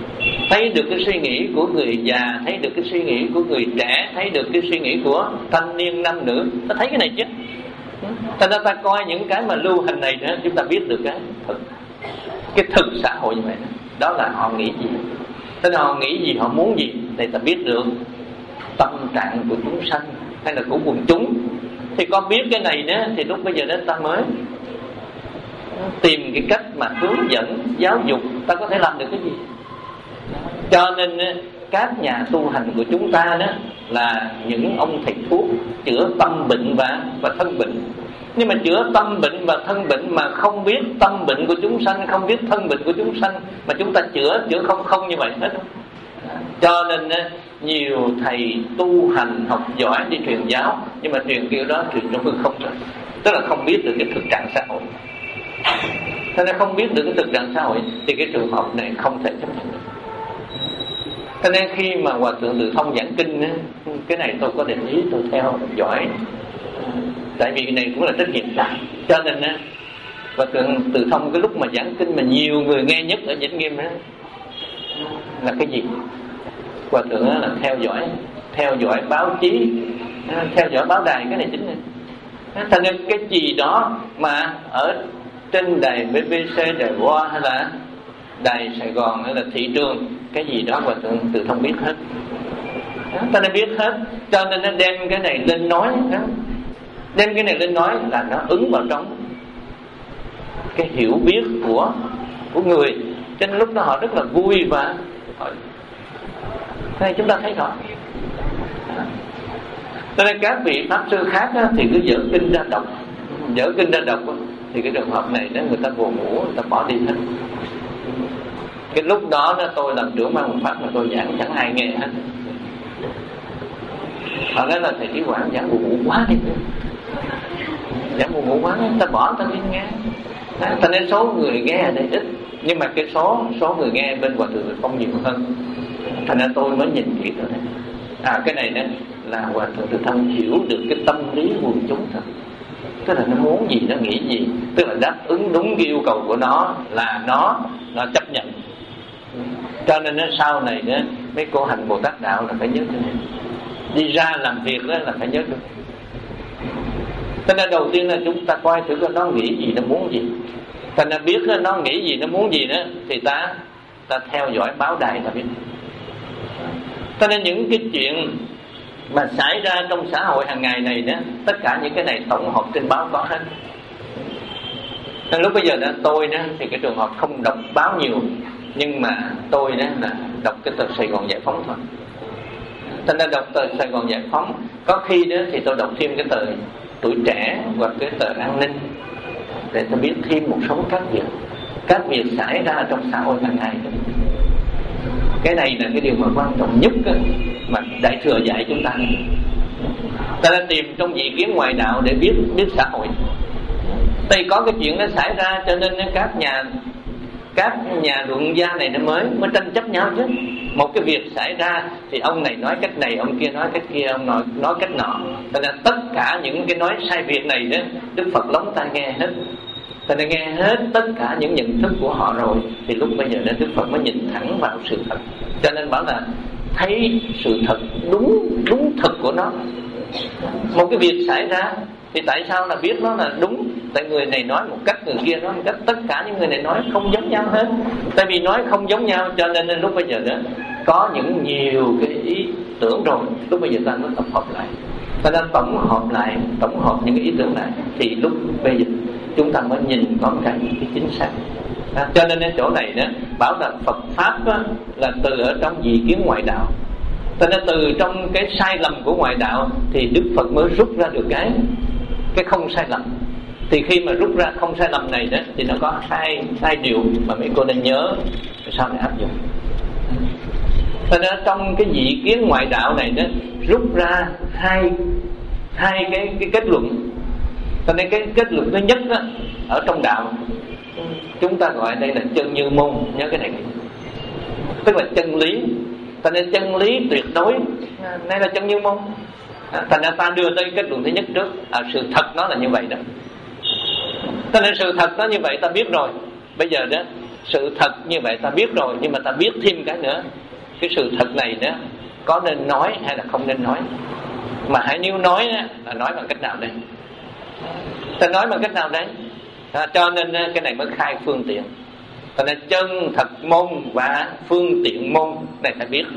[SPEAKER 1] thấy được cái suy nghĩ của người già, thấy được cái suy nghĩ của người trẻ, thấy được cái suy nghĩ của thanh niên nam nữ. Ta thấy cái này chứ. Cho nên ta coi những cái mà lưu hành này nữa, chúng ta biết được cái thực, cái thực xã hội như vậy đó, đó là họ nghĩ gì. Thế nào họ nghĩ gì, họ muốn gì, thì ta biết được tâm trạng của chúng sanh hay là của quần chúng. Thì có biết cái này đó, thì lúc bây giờ đó ta mới tìm cái cách mà hướng dẫn, giáo dục ta có thể làm được cái gì. Cho nên các nhà tu hành của chúng ta đó là những ông thầy thuốc chữa tâm bệnh và, và thân bệnh. Nhưng mà chữa tâm bệnh và thân bệnh mà không biết tâm bệnh của chúng sanh, không biết thân bệnh của chúng sanh, mà chúng ta chữa, chữa không không như vậy hết. Cho nên nhiều thầy tu hành học giỏi đi truyền giáo, nhưng mà truyền kiểu đó truyền trong hư không rồi. Tức là không biết được cái thực trạng xã hội. Thế nên không biết được cái thực trạng xã hội thì cái trường hợp này không thể chấp nhận được. Cho nên khi mà Hòa Thượng Từ Thông giảng kinh, cái này tôi có để ý, tôi theo giỏi. Tại vì cái này cũng là trách nhiệm đại. Cho nên Hòa Thượng Từ Thông cái lúc mà giảng kinh mà nhiều người nghe nhất ở Vĩnh Nghiêm đó là cái gì? Hòa Thượng là theo dõi, theo dõi báo chí, theo dõi báo đài, cái này chính là. Thành nên cái gì đó mà ở trên đài bê bê xê, đài Voa hay là đài Sài Gòn hay là thị trường, cái gì đó Hòa Thượng Từ Thông biết hết. Ta nên biết hết. Cho nên nó đem cái này lên nói đó. Đem cái này lên nói là nó ứng vào trong cái hiểu biết của của người. Cho nên lúc đó họ rất là vui và họ... Thế này chúng ta thấy rõ. Cho nên các vị pháp sư khác á, thì cứ dở kinh ra đọc, dở kinh ra đọc á, thì cái trường hợp này nếu người ta buồn ngủ, người ta bỏ đi hết. Cái lúc đó, đó tôi làm trưởng ban một pháp mà tôi giảng chẳng ai nghe hết. Họ nói là thầy Trí Quảng giảng buồn ngủ quá đi, giảng buồn ngủ quá, ta bỏ ta đi nghe. Ta nên số người nghe ở đây ít, nhưng mà cái số số người nghe bên Hòa Thượng không nhiều hơn. Thành ra tôi mới nhìn kỹ rồi đấy. À cái này đó là Hòa Thượng Từ Thông hiểu được cái tâm lý quần chúng thôi. Tức là nó muốn gì, nó nghĩ gì, tức là đáp ứng đúng cái yêu cầu của nó là nó nó chấp nhận. Cho nên nó sau này đó mấy cô hành Bồ Tát đạo là phải nhớ được, đi ra làm việc đó là phải nhớ được. Cho nên đầu tiên là chúng ta coi thử nó nghĩ gì, nó muốn gì. Thành ra biết nó nghĩ gì, nó muốn gì đó thì ta ta theo dõi báo đài ta biết. Cho nên những cái chuyện mà xảy ra trong xã hội hàng ngày này đó, tất cả những cái này tổng hợp trên báo có hết. Nên lúc bây giờ đó tôi đó thì cái trường hợp không đọc báo nhiều, nhưng mà tôi đó là đọc cái tờ Sài Gòn Giải Phóng thôi. Thành ra đọc tờ Sài Gòn Giải Phóng, có khi đó thì tôi đọc thêm cái tờ Tuổi Trẻ hoặc cái tờ An Ninh để tôi biết thêm một số các việc, các việc xảy ra trong xã hội hàng ngày. Cái này là cái điều mà quan trọng nhất đó, mà Đại Thừa dạy chúng ta. Ta đã tìm trong dị kiến ngoại đạo để biết biết xã hội. Tại có cái chuyện nó xảy ra cho nên các nhà các nhà luận gia này nó mới mới tranh chấp nhau chứ. Một cái việc xảy ra thì ông này nói cách này, ông kia nói cách kia, ông nói nói cách nọ. Cho nên tất cả những cái nói sai việc này đó, Đức Phật lóng tai nghe hết. Cho nên nghe hết tất cả những nhận thức của họ rồi thì lúc bây giờ nên Đức Phật mới nhìn thẳng vào sự thật. Cho nên bảo là thấy sự thật đúng đúng thực của nó. Một cái việc xảy ra thì tại sao là biết nó là đúng? Tại người này nói một cách, người kia nói một cách, tất cả những người này nói không giống nhau hết. Tại vì nói không giống nhau cho nên lúc bây giờ đó có những nhiều cái ý tưởng rồi, lúc bây giờ ta mới tập hợp lại. Ta đã tổng hợp lại, tổng hợp những cái ý tưởng lại thì lúc bây giờ chúng ta mới nhìn có cái, cái chính xác. À, cho nên ở chỗ này đó bảo là Phật pháp đó, là từ ở trong dị kiến ngoại đạo. Cho nên từ trong cái sai lầm của ngoại đạo thì Đức Phật mới rút ra được cái cái không sai lầm. Thì khi mà rút ra không sai lầm này đó thì nó có hai hai điều mà mấy cô nên nhớ sau này áp dụng. Cho nên trong cái dị kiến ngoại đạo này đó rút ra hai hai cái cái kết luận. Cho nên cái kết luận thứ nhất đó, ở trong đạo chúng ta gọi đây là chân như môn, nhớ cái này, tức là chân lý. Cho nên chân lý tuyệt đối đây là chân như môn. Thành ra ta đưa tới kết luận thứ nhất trước, à, sự thật nó là như vậy đó. Cho nên sự thật nó như vậy ta biết rồi. Bây giờ đó sự thật như vậy ta biết rồi, nhưng mà ta biết thêm cái nữa, cái sự thật này nữa có nên nói hay là không nên nói. Mà hãy nếu nói là nói bằng cách nào đây? Ta nói bằng cách nào đấy? À, cho nên cái này mới khai phương tiện. Cho nên chân thật môn và phương tiện môn này phải biết.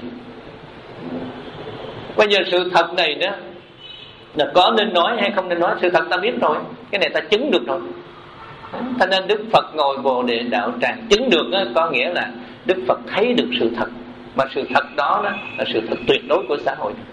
[SPEAKER 1] Bây giờ sự thật này đó là có nên nói hay không nên nói, sự thật ta biết rồi, cái này ta chứng được rồi. Cho nên Đức Phật ngồi Bồ Đề Đạo Tràng chứng được đó, có nghĩa là Đức Phật thấy được sự thật, mà sự thật đó, đó là sự thật tuyệt đối của xã hội.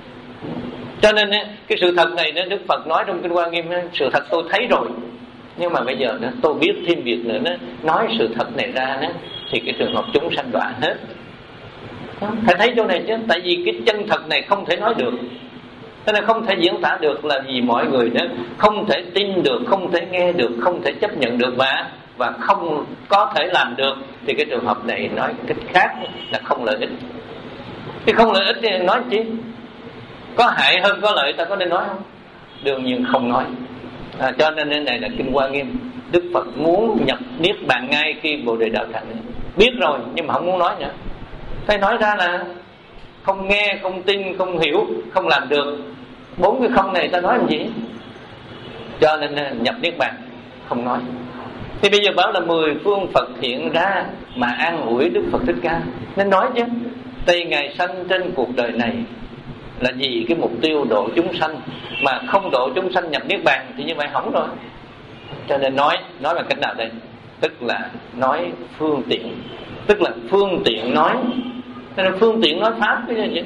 [SPEAKER 1] Cho nên cái sự thật này đó, Đức Phật nói trong Kinh Hoa Nghiêm, sự thật tôi thấy rồi, nhưng mà bây giờ đó, tôi biết thêm việc nữa đó, nói sự thật này ra đó, thì cái trường hợp chúng sanh đọa hết. Phải thấy chỗ này chứ, tại vì cái chân thật này không thể nói được, cho nên không thể diễn tả được, là vì mọi người đó không thể tin được, không thể nghe được, không thể chấp nhận được và và không có thể làm được, thì cái trường hợp này nói cách khác là không lợi ích. Thì không lợi ích thì nói chi? Có hại hơn có lợi, ta có nên nói không? Đương nhiên không nói. À, cho nên cái này là Kinh Hoa Nghiêm. Đức Phật muốn nhập niết bàn ngay khi Bồ Đề Đạo Tràng, biết rồi nhưng mà không muốn nói nữa. Phải nói ra là không nghe, không tin, không hiểu, không làm được. Bốn cái không này ta nói làm gì? Cho nên nhập niết bàn không nói. Thì bây giờ bảo là mười phương Phật hiện ra mà an ủi Đức Phật Thích Ca, nên nói chứ. Tại Ngài sanh trên cuộc đời này là vì cái mục tiêu độ chúng sanh, mà không độ chúng sanh nhập niết bàn thì như vậy hỏng rồi. Cho nên nói, nói bằng cách nào đây? Tức là nói phương tiện, tức là phương tiện nói. Cho nên phương tiện nói pháp cái gì?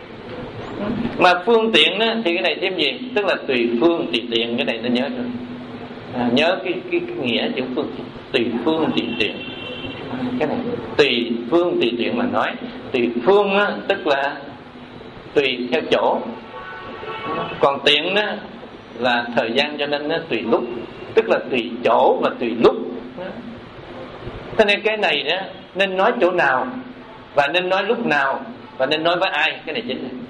[SPEAKER 1] Mà phương tiện đó, thì cái này thêm gì? Tức là tùy phương tùy tiện, cái này ta nhớ rồi. À, nhớ cái, cái, cái nghĩa chữ phương, tùy phương tùy tiện. Cái này tùy phương tùy tiện mà nói. Tùy phương á, tức là tùy theo chỗ, còn tiện đó là thời gian, cho nên nó tùy lúc, tức là tùy chỗ và tùy lúc. Cho nên cái này đó nên nói chỗ nào và nên nói lúc nào và nên nói với ai, cái này chính là.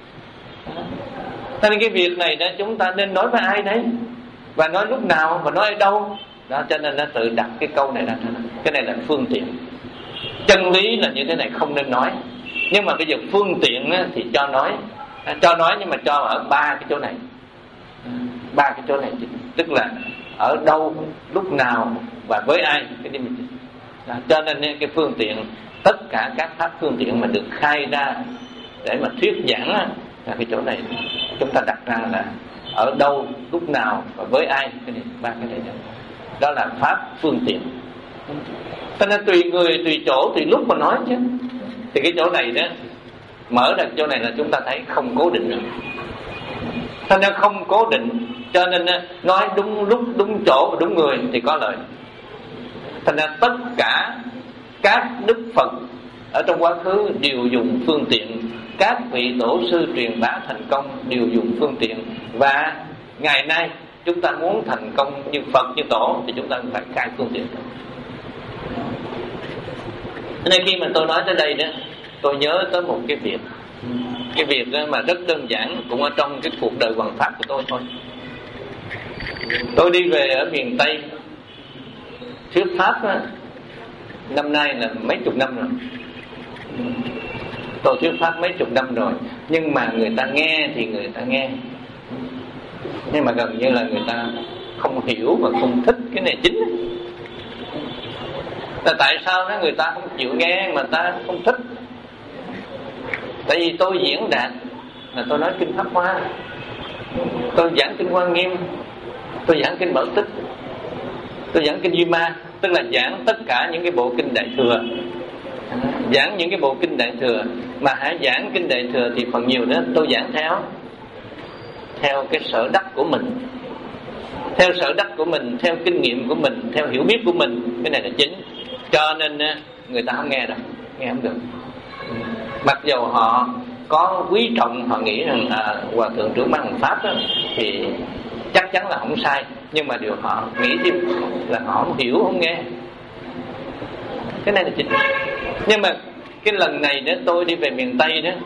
[SPEAKER 1] Cho nên cái việc này đó chúng ta nên nói với ai đấy, và nói lúc nào và nói ở đâu đó. Cho nên nó tự đặt cái câu này ra. Cái này là phương tiện. Chân lý là như thế này, không nên nói. Nhưng mà bây giờ phương tiện á, thì cho nói, cho nói nhưng mà cho ở ba cái chỗ này, ba cái chỗ này, tức là ở đâu, lúc nào và với ai. Cái này mình... cho nên cái phương tiện, tất cả các pháp phương tiện mà được khai ra để mà thuyết giảng á, là cái chỗ này chúng ta đặt ra là ở đâu, lúc nào và với ai. Cái này, ba cái này đó, đó là pháp phương tiện. Cho nên tùy người, tùy chỗ, tùy lúc mà nói chứ. Thì cái chỗ này đó, mở ra chỗ này là chúng ta thấy không cố định nữa. Cho nên không cố định, cho nên nói đúng lúc, đúng chỗ và đúng người thì có lợi. Cho nên tất cả các đức Phật ở trong quá khứ đều dùng phương tiện, các vị tổ sư truyền bá thành công đều dùng phương tiện, và ngày nay chúng ta muốn thành công như Phật, như Tổ thì chúng ta phải khai phương tiện. Nên khi mà tôi nói tới đây đó, tôi nhớ tới một cái việc, cái việc đó mà rất đơn giản, cũng ở trong cái cuộc đời hoằng pháp của tôi thôi. Tôi đi về ở miền Tây thuyết pháp đó, năm nay là mấy chục năm rồi. Tôi thuyết pháp mấy chục năm rồi, nhưng mà người ta nghe thì người ta nghe, nhưng mà gần như là người ta không hiểu và không thích cái này chính. Là tại sao đó người ta không chịu nghe mà ta không thích? Tại vì tôi diễn đạt là tôi nói kinh Pháp Hoa, tôi giảng kinh Hoa Nghiêm, tôi giảng kinh Bảo Tích, tôi giảng kinh Duy Ma, tức là giảng tất cả những cái bộ kinh Đại Thừa. Giảng những cái bộ kinh Đại Thừa, mà hãy giảng kinh Đại Thừa thì phần nhiều đó tôi giảng theo theo cái sở đắc của mình, theo sở đắc của mình, theo kinh nghiệm của mình, theo hiểu biết của mình. Cái này là chính. Cho nên người ta không nghe đâu, nghe không được. Mặc dù họ có quý trọng, họ nghĩ rằng à, Hòa Thượng trưởng ban hành pháp đó, thì chắc chắn là không sai, nhưng mà điều họ nghĩ thêm là họ không hiểu, không nghe. Cái này là chính. Nhưng mà cái lần này đó tôi đi về miền Tây đó,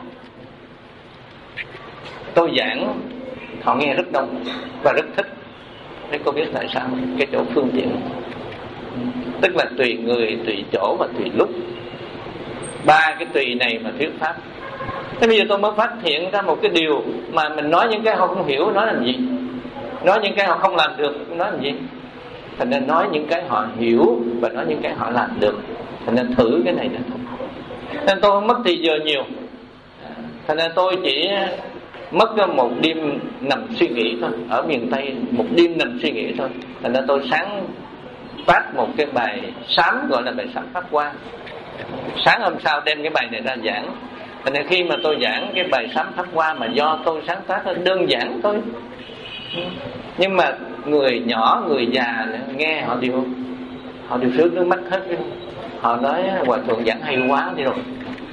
[SPEAKER 1] tôi giảng họ nghe rất đông và rất thích. Thế cô biết tại sao? Cái chỗ phương tiện. Tức là tùy người, tùy chỗ và tùy lúc. Ba cái tùy này mà thuyết pháp. Thế bây giờ tôi mới phát hiện ra một cái điều mà mình nói những cái họ không hiểu, nói làm gì? Nói những cái họ không làm được, nói làm gì? Thành nên nói những cái họ hiểu và nói những cái họ làm được. Thành nên thử cái này nữa. Nên tôi không mất thì giờ nhiều. Thành nên tôi chỉ mất một đêm nằm suy nghĩ thôi. Ở miền Tây một đêm nằm suy nghĩ thôi. Thành nên tôi sáng phát một cái bài sám, gọi là bài sám Pháp Hoa. Sáng hôm sau đem cái bài này ra giảng. Thành nên khi mà tôi giảng cái bài sám Pháp Hoa mà do tôi sáng tác đơn giản thôi, nhưng mà người nhỏ, người già nghe họ đều họ đều sướng nước mắt hết. Họ nói hòa thượng giảng hay quá đi rồi.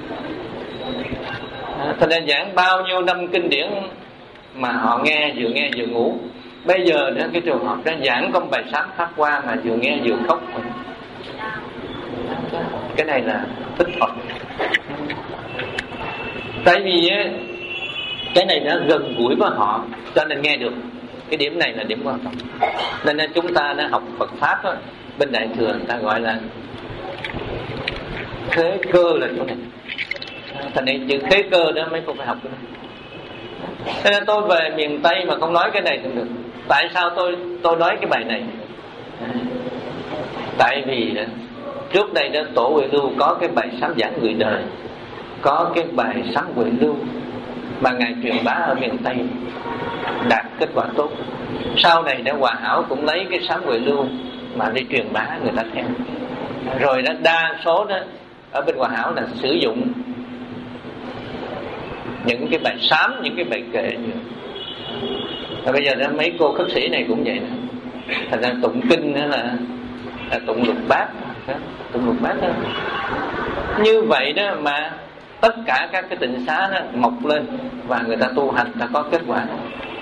[SPEAKER 1] À, thành nên giảng bao nhiêu năm kinh điển mà họ nghe vừa nghe vừa ngủ. Bây giờ đó cái trường hợp đó giảng công bài sám Pháp Hoa mà vừa nghe vừa khóc. Cái này là thích hợp. Tại vì cái này nó gần gũi với họ cho nên nghe được. Cái điểm này là điểm quan trọng. Nên, nên chúng ta đã học Phật Pháp đó, bên Đại Thừa người ta gọi là khế cơ là chỗ này. Thành nên chữ khế cơ đó mấy cô phải học cái này. Thế nên tôi về miền Tây mà không nói cái này không được. Tại sao tôi tôi nói cái bài này? Tại vì trước đây đó Tổ Huệ Lưu có cái bài sám giảng người đời, có cái bài sám Huệ Lưu mà ngài truyền bá ở miền Tây đạt kết quả tốt. Sau này đã Hòa Hảo cũng lấy cái sám Huệ Lưu mà đi truyền bá, người ta theo. Rồi đó đa số đó ở bên Hòa Hảo là sử dụng những cái bài sám, những cái bài kệ nhiều. Và bây giờ đó mấy cô khất sĩ này cũng vậy đó. Thành ra tụng kinh đó là, là tụng lục bát, tụng lục bát đó. Như vậy đó mà tất cả các cái tịnh xá đó mọc lên và người ta tu hành, ta có kết quả.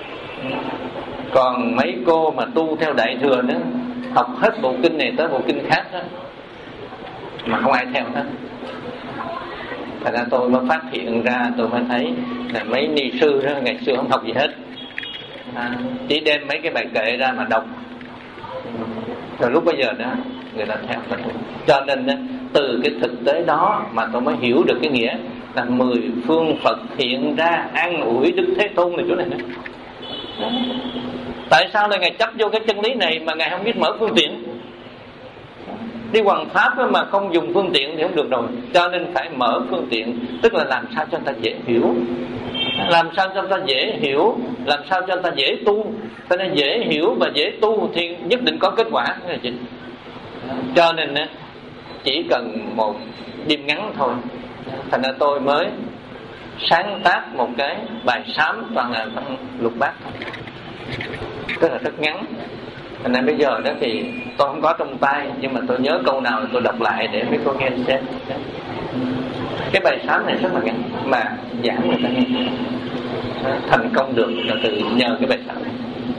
[SPEAKER 1] Còn mấy cô mà tu theo Đại Thừa nữa, học hết bộ kinh này tới bộ kinh khác đó, mà không ai theo hết. Thành ra tôi mới phát hiện ra, tôi mới thấy là mấy ni sư đó ngày xưa không học gì hết, à, chỉ đem mấy cái bài kệ ra mà đọc. Rồi lúc bây giờ đó người ta theo. Cho nên đó, từ cái thực tế đó mà tôi mới hiểu được cái nghĩa là mười phương Phật hiện ra an ủi Đức Thế Tôn này chỗ này nữa. Tại sao là ngài chấp vô cái chân lý này mà ngài không biết mở phương tiện? Đi hoằng pháp mà không dùng phương tiện thì không được rồi. Cho nên phải mở phương tiện, tức là làm sao cho người ta dễ hiểu, làm sao cho người ta dễ hiểu, làm sao cho người ta dễ tu. Cho nên dễ hiểu và dễ tu thì nhất định có kết quả. Cho nên chỉ cần một đêm ngắn thôi. Thành ra tôi mới sáng tác một cái bài sám toàn là trong lục bát thôi, tức là rất ngắn. Thành ra bây giờ đó thì tôi không có trong tay, nhưng mà tôi nhớ câu nào tôi đọc lại để mấy cô nghe xem. Cái bài sám này rất là ngắn mà giảng người ta nghe thành công được là từ nhờ cái bài sám này.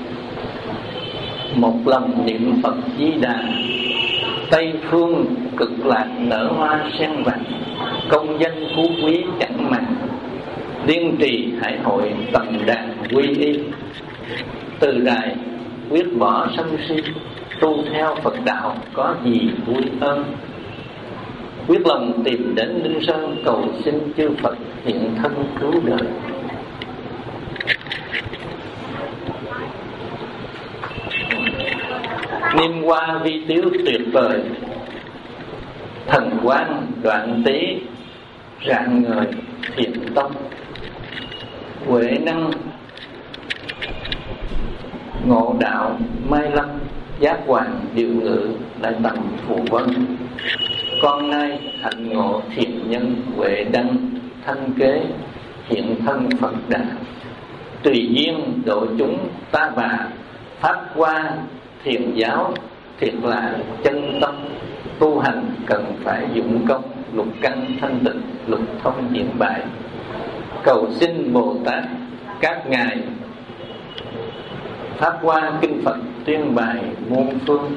[SPEAKER 1] Một lòng niệm Phật Di Đà, Tây phương cực lạc nở hoa sen vàng, công danh phú quý chẳng màng, liên trì hải hội tầm đàn quy y. Từ đài quyết bỏ sân si, tu theo Phật đạo có gì vui hơn. Quyết lòng tìm đến Linh Sơn, cầu xin chư Phật hiện thân cứu đời. Niêm hoa vi tiếu tuyệt vời, thần quang đoạn tí rạng ngời thiện tông. Huệ năng ngộ đạo mai lâm, giác hoàng điều ngự đại tầm phù vân. Con nay hạnh ngộ thiện nhân, huệ đăng thanh kế hiện thân Phật đà. Tùy duyên độ chúng ta bà, pháp hoa thiền giáo thiệt là chân tâm. Tu hành cần phải dụng công, lục căn thanh tịnh, lục thông hiện bại. Cầu xin Bồ Tát các ngài pháp hoa kinh Phật tuyên bài muôn phương.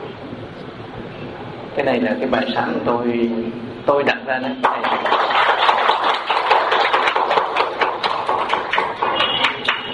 [SPEAKER 1] Cái này là cái bài sám tôi tôi đặt ra đó.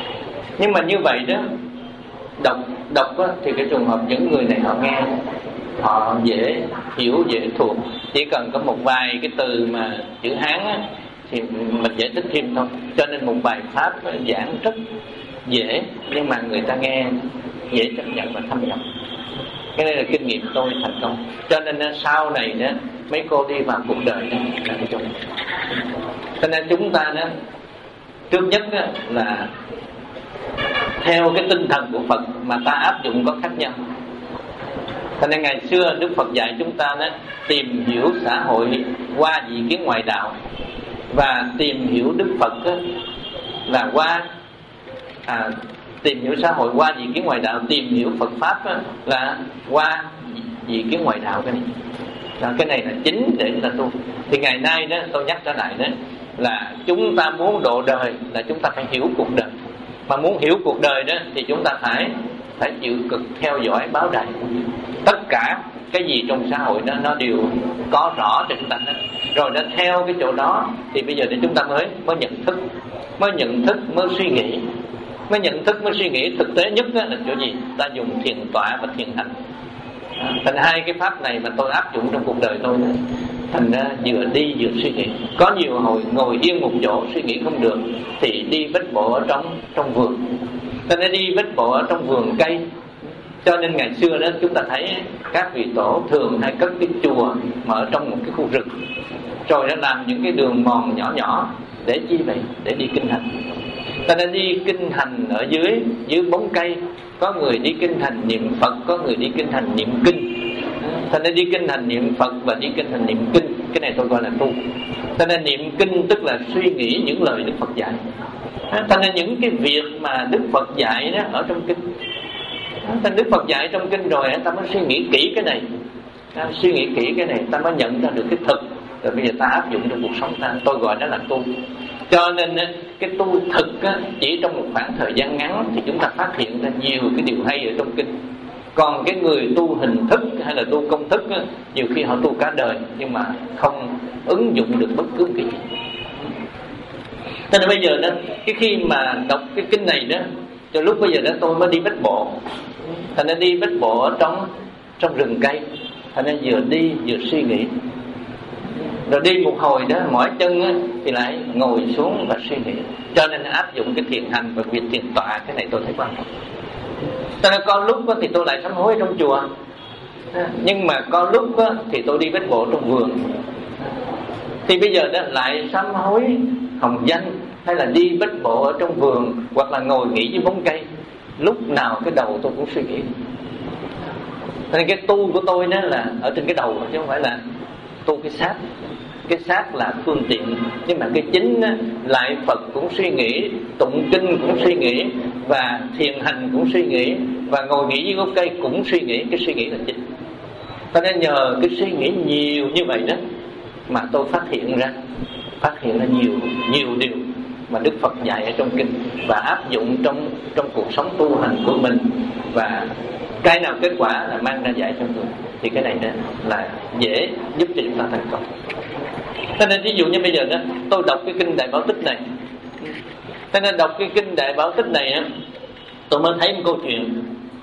[SPEAKER 1] Nhưng mà như vậy đó, đọc đọc đó, thì cái trường hợp những người này họ nghe họ dễ hiểu, dễ thuộc. Chỉ cần có một vài cái từ mà chữ Hán á, thì mình giải thích thêm thôi. Cho nên một bài pháp giảng rất dễ, nhưng mà người ta nghe dễ chấp nhận và thâm nhập. Cái này là kinh nghiệm tôi thành công. Cho nên sau này đó, mấy cô đi vào cuộc đời đó là cái chỗ. Cho nên chúng ta đó, trước nhất đó, là theo cái tinh thần của Phật mà ta áp dụng có khác nhau. Cho nên ngày xưa Đức Phật dạy chúng ta đó, tìm hiểu xã hội qua dị kiến ngoại đạo, và tìm hiểu Đức Phật đó, là qua à, tìm hiểu xã hội qua dị kiến ngoại đạo, tìm hiểu Phật pháp đó, là qua dị kiến ngoại đạo. Cái này đó, cái này là chính để chúng ta tu. Thì ngày nay đó tôi nhắc trở lại đó là chúng ta muốn độ đời là chúng ta phải hiểu cuộc đời. Mà muốn hiểu cuộc đời đó thì chúng ta phải phải chịu cực theo dõi báo đài. Tất cả cái gì trong xã hội đó nó đều có rõ cho chúng ta hết. Rồi nó theo cái chỗ đó thì bây giờ để chúng ta mới mới nhận thức, mới nhận thức mới suy nghĩ, mới nhận thức mới suy nghĩ. Thực tế nhất là chỗ gì? Ta dùng thiền tọa và thiền hành. Thành hai cái pháp này mà tôi áp dụng trong cuộc đời tôi nữa. Thành ra vừa đi vừa suy nghĩ. Có nhiều hồi ngồi yên một chỗ suy nghĩ không được thì đi bách bộ ở trong trong vườn. Thành ra đi bách bộ ở trong vườn cây. Cho nên ngày xưa đó chúng ta thấy các vị tổ thường hay cất cái chùa mà ở trong một cái khu rừng, rồi đã làm những cái đường mòn nhỏ nhỏ để chi vậy? Để đi kinh hành. Ta nên đi kinh hành ở dưới dưới bóng cây. Có người đi kinh hành niệm Phật, có người đi kinh hành niệm kinh. Ta nên đi kinh hành niệm Phật và đi kinh hành niệm kinh. Cái này tôi gọi là tu. Ta nên niệm kinh tức là suy nghĩ những lời Đức Phật dạy. Ta nên những cái việc mà Đức Phật dạy đó ở trong kinh. Ta Đức Phật dạy trong kinh rồi ta mới suy nghĩ kỹ cái này, ta suy nghĩ kỹ cái này ta mới nhận ra được cái thực. Rồi bây giờ ta áp dụng trong cuộc sống ta. Tôi gọi đó là tu. Cho nên cái tu thực chỉ trong một khoảng thời gian ngắn thì chúng ta phát hiện ra nhiều cái điều hay ở trong kinh. Còn cái người tu hình thức hay là tu công thức nhiều khi họ tu cả đời nhưng mà không ứng dụng được bất cứ cái gì. Cho nên bây giờ đó, cái khi mà đọc cái kinh này đó, cho lúc bây giờ đó tôi mới đi bách bộ. Thành nên đi bách bộ ở trong trong rừng cây. Thành nên vừa đi vừa suy nghĩ. Rồi đi một hồi đó mỏi chân á, thì lại ngồi xuống và suy nghĩ. Cho nên áp dụng cái thiền hành và việc thiền tọa, cái này tôi thấy quan trọng. Cho nên có lúc á, thì tôi lại sám hối trong chùa, nhưng mà có lúc á, thì tôi đi bách bộ trong vườn. Thì bây giờ đó lại sám hối hồng danh, hay là đi bách bộ ở trong vườn, hoặc là ngồi nghỉ dưới bóng cây. Lúc nào cái đầu tôi cũng suy nghĩ. Nên cái tu của tôi đó là ở trên cái đầu, chứ không phải là tu cái xác. Cái xác là phương tiện, nhưng mà cái chính á, lại Phật cũng suy nghĩ, tụng kinh cũng suy nghĩ, và thiền hành cũng suy nghĩ, và ngồi nghỉ dưới gốc cây cũng suy nghĩ. Cái suy nghĩ là chính. Cho nên nhờ cái suy nghĩ nhiều như vậy đó mà tôi phát hiện ra phát hiện ra nhiều nhiều điều mà Đức Phật dạy ở trong kinh và áp dụng trong trong cuộc sống tu hành của mình, và cái nào kết quả là mang ra dạy cho người. Thì cái này đó là dễ giúp cho chúng ta thành công. Cho nên ví dụ như bây giờ đó tôi đọc cái kinh Đại Bảo Tích này, cho nên đọc cái kinh Đại Bảo Tích này á, tôi mới thấy một câu chuyện.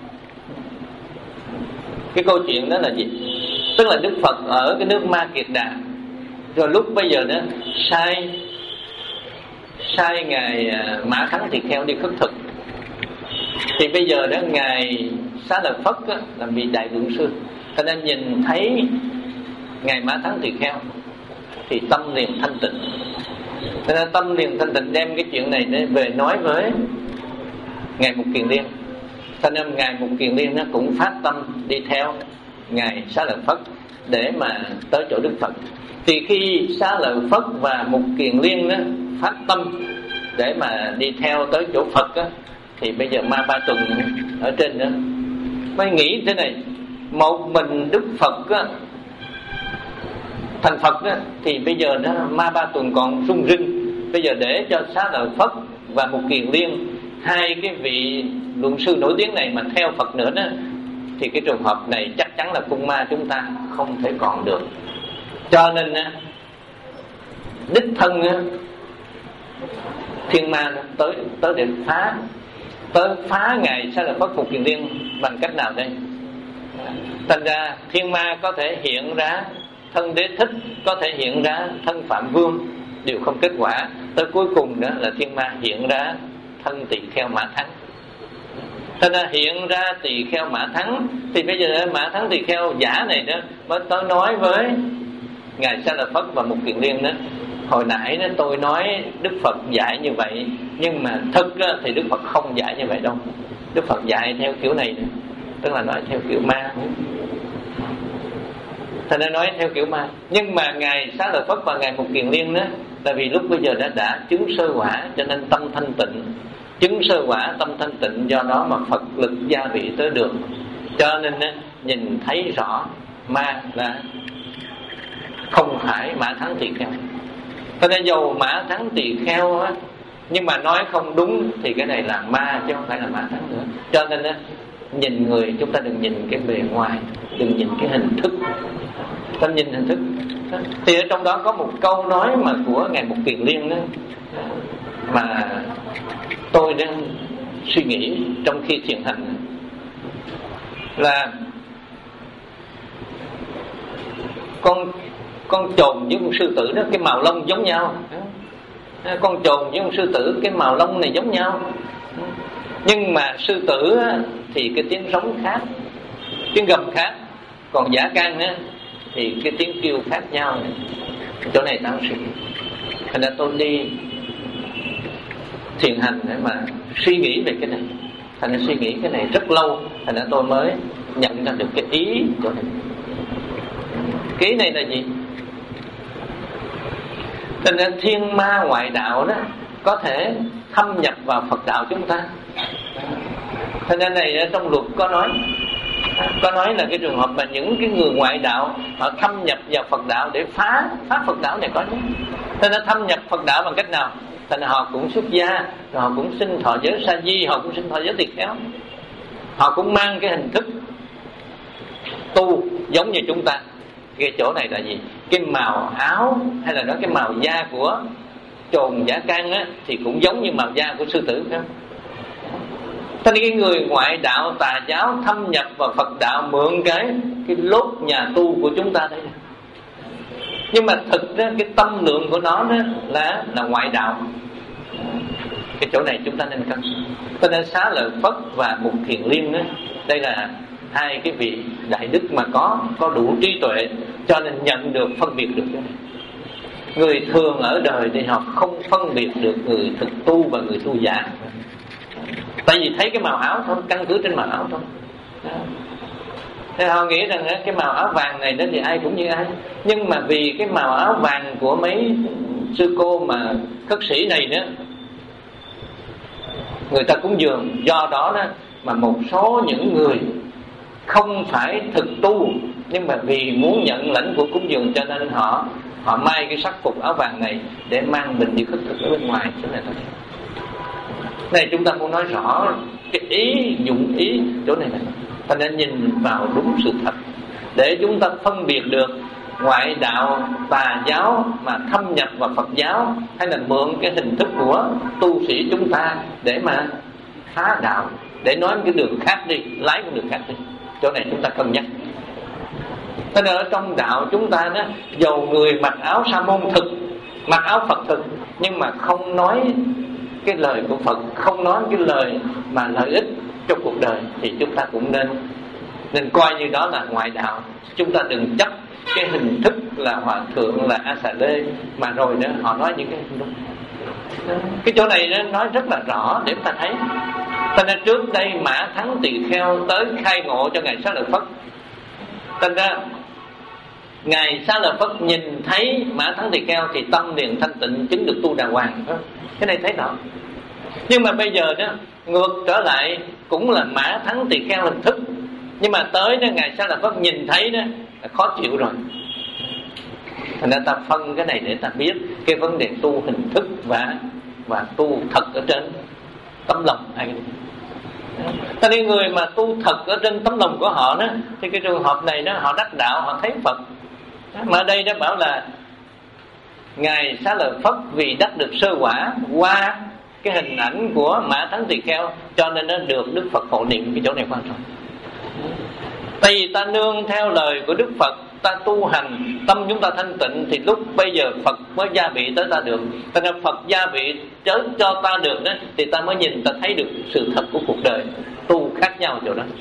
[SPEAKER 1] Cái câu chuyện đó là gì? Tức là Đức Phật ở cái nước Ma Kiệt Đà, rồi lúc bây giờ đó sai sai ngài Mã Thắng Tỳ Kheo đi khất thực. Thì bây giờ đó ngài Xá Lợi Phất á, là vị đại lượng sư, cho nên nhìn thấy ngài Mã Thắng Tỳ Kheo thì tâm liền thanh tịnh. Cho nên tâm liền thanh tịnh đem cái chuyện này để về nói với ngài Mục Kiền Liên. Cho nên ngài Mục Kiền Liên nó cũng phát tâm đi theo ngài Xá Lợi Phất để mà tới chỗ Đức Phật. Thì khi Xá Lợi Phất và Mục Kiền Liên đó phát tâm để mà đi theo tới chỗ Phật á, thì bây giờ Ma Ba Tuần ở trên đó mới nghĩ thế này: một mình Đức Phật á, thành Phật á, thì bây giờ đó Ma Ba Tuần còn rung rinh. Bây giờ để cho Xá Lợi Phất và Mục Kiền Liên, hai cái vị luận sư nổi tiếng này mà theo Phật nữa đó, thì cái trường hợp này chắc chắn là cung ma chúng ta không thể còn được. Cho nên đích thân thiên ma tới tới để phá tới phá ngài Xá Lợi Phất, Mục Kiền Liên bằng cách nào đây? Thành ra thiên ma có thể hiện ra thân Đế Thích, có thể hiện ra thân Phạm Vương, đều không kết quả. Tới cuối cùng đó là thiên ma hiện ra thân Tỳ Kheo Mã Thắng. Thành ra hiện ra Tỳ Kheo Mã Thắng, thì bây giờ Mã Thắng Tỳ Kheo giả này đó mới tới nói với Ngài Xá Lợi Phất và Mục Kiền Liên đó: hồi nãy đó tôi nói Đức Phật dạy như vậy, nhưng mà thực đó, thì Đức Phật không dạy như vậy đâu. Đức Phật dạy theo kiểu này nữa, tức là nói theo kiểu ma. Thành ra nói theo kiểu ma. Nhưng mà Ngài Xá Lợi Phất và Ngài Mục Kiền Liên đó, tại vì lúc bây giờ đã đã chứng sơ quả, cho nên tâm thanh tịnh. Chứng sơ quả tâm thanh tịnh, do đó mà Phật lực gia vị tới được, cho nên đó, nhìn thấy rõ ma là không phải Mã Thắng Tỳ Kheo. Cho nên dầu Mã Thắng Tỳ Kheo á, nhưng mà nói không đúng thì cái này là ma chứ không phải là Mã Thắng nữa. Cho nên á, nhìn người chúng ta đừng nhìn cái bề ngoài, đừng nhìn cái hình thức, ta nhìn hình thức. Thì ở trong đó có một câu nói mà của Ngài Mục Kiền Liên đó, mà tôi đang suy nghĩ trong khi thiền hành, là con con chồn với con sư tử đó, cái màu lông giống nhau. Con chồn với con sư tử, cái màu lông này giống nhau, nhưng mà sư tử thì cái tiếng sống khác, tiếng gầm khác, còn dã can thì cái tiếng kêu khác nhau. Chỗ này tao suy nghĩ. Thành ra tôi đi thiền hành để mà suy nghĩ về cái này. Thành ra suy nghĩ cái này rất lâu, thành ra tôi mới nhận ra được cái ý chỗ này. Cái ý này là gì? Thành ra thiên ma ngoại đạo đó có thể thâm nhập vào Phật đạo chúng ta. Thành ra này trong luật có nói, có nói là cái trường hợp mà những cái người ngoại đạo họ thâm nhập vào Phật đạo để phá phá Phật đạo này có chứ. Thành ra thâm nhập Phật đạo bằng cách nào? Thành ra họ cũng xuất gia, rồi họ cũng xin thọ giới sa di, họ cũng xin thọ giới tỳ kheo, họ cũng mang cái hình thức tu giống như chúng ta. Cái chỗ này là gì? Cái màu áo hay là nói cái màu da của chồn dã can á, thì cũng giống như màu da của sư tử đó. Thế nên cái người ngoại đạo tà giáo thâm nhập vào Phật đạo mượn cái cái lốt nhà tu của chúng ta đây. Nhưng mà thực ra cái tâm lượng của nó đó là là ngoại đạo. Cái chỗ này chúng ta nên cân. Cho nên Xá Lợi Phất và Mục Kiền Liên đó, đây là hai cái vị đại đức mà có có đủ trí tuệ, cho nên nhận được, phân biệt được cái này. Người thường ở đời thì họ không phân biệt được người thực tu và người tu giả. Tại vì thấy cái màu áo thôi, căn cứ trên màu áo thôi. Thế họ nghĩ rằng cái màu áo vàng này đó thì ai cũng như ai. Nhưng mà vì cái màu áo vàng của mấy sư cô mà khất sĩ này đó, người ta cúng dường, do đó đó mà một số những người không phải thực tu, nhưng mà vì muốn nhận lãnh của cúng dường, cho nên họ họ may cái sắc phục áo vàng này để mang mình đi khất thực ở bên ngoài. Chỗ này thôi. Này chúng ta muốn nói rõ cái ý, dụng ý chỗ này này. Ta nên nhìn vào đúng sự thật để chúng ta phân biệt được ngoại đạo tà giáo mà thâm nhập vào Phật giáo, hay là mượn cái hình thức của tu sĩ chúng ta để mà phá đạo, để nói cái đường khác đi, lái cái đường khác đi. Chỗ này chúng ta cân nhắc. Thế nên ở trong đạo chúng ta đó, dầu người mặc áo sa môn thực, mặc áo Phật thực, nhưng mà không nói cái lời của Phật, không nói cái lời mà lợi ích cho cuộc đời, thì chúng ta cũng nên nên coi như đó là ngoại đạo. Chúng ta đừng chấp cái hình thức là hòa thượng, là A Xà Lê, mà rồi đó họ nói những cái đó. Cái chỗ này nó nói rất là rõ để ta thấy. Cho nên trước đây Mã Thắng Tỳ Kheo tới khai ngộ cho Ngài Xá Lợi Phất. Thành ra Ngài Xá Lợi Phất nhìn thấy Mã Thắng Tỳ Kheo thì tâm liền thanh tịnh, chứng được tu đà hoàng. Cái này thấy rõ. Nhưng mà bây giờ đó ngược trở lại cũng là Mã Thắng Tỳ Kheo hình thức, nhưng mà tới đó Ngài Xá Lợi Phất nhìn thấy đó là khó chịu rồi. Thành ra ta phân cái này để ta biết cái vấn đề tu hình thức và và tu thật ở trên tấm lòng hai cái. Cho nên người mà tu thật ở trên tấm lòng của họ đó, thì cái trường hợp này đó họ đắc đạo, họ thấy Phật. Mà ở đây nó bảo là Ngài Xá Lợi Phất vì đắc được sơ quả qua cái hình ảnh của Mã Thắng Tỳ Kheo, cho nên nó được Đức Phật hộ niệm. Cái chỗ này quan trọng. Tại vì ta nương theo lời của Đức Phật, ta tu hành, tâm chúng ta thanh tịnh, thì lúc bây giờ Phật mới gia vị tới ta được. Cho nên Phật gia vị chớ cho ta được đó, thì ta mới nhìn, ta thấy được sự thật của cuộc đời. Tu khác nhau chỗ đó.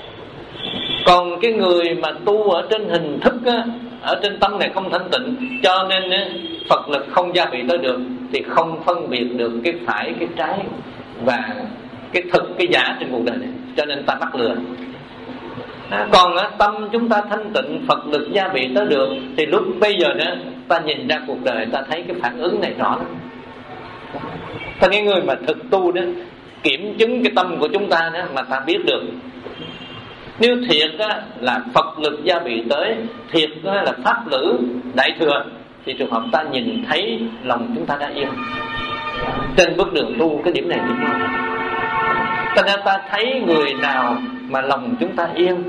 [SPEAKER 1] Còn cái người mà tu ở trên hình thức á, ở trên tâm này không thanh tịnh, cho nên á, Phật lực không gia vị tới được, thì không phân biệt được cái phải, cái trái và cái thực, cái giả trên cuộc đời này. Cho nên ta mắc lừa. À, còn á, tâm chúng ta thanh tịnh, Phật lực gia vị tới được, thì lúc bây giờ đó ta nhìn ra cuộc đời, ta thấy cái phản ứng này rõ lắm. Thế cái người mà thực tu đó, kiểm chứng cái tâm của chúng ta đó, mà ta biết được nếu thiệt á, là Phật lực gia vị tới, thiệt á, là pháp lữ đại thừa, thì trường hợp ta nhìn thấy lòng chúng ta đã yên. Trên bước đường tu cái điểm này điểm nào, cho nên ta thấy người nào mà lòng chúng ta yên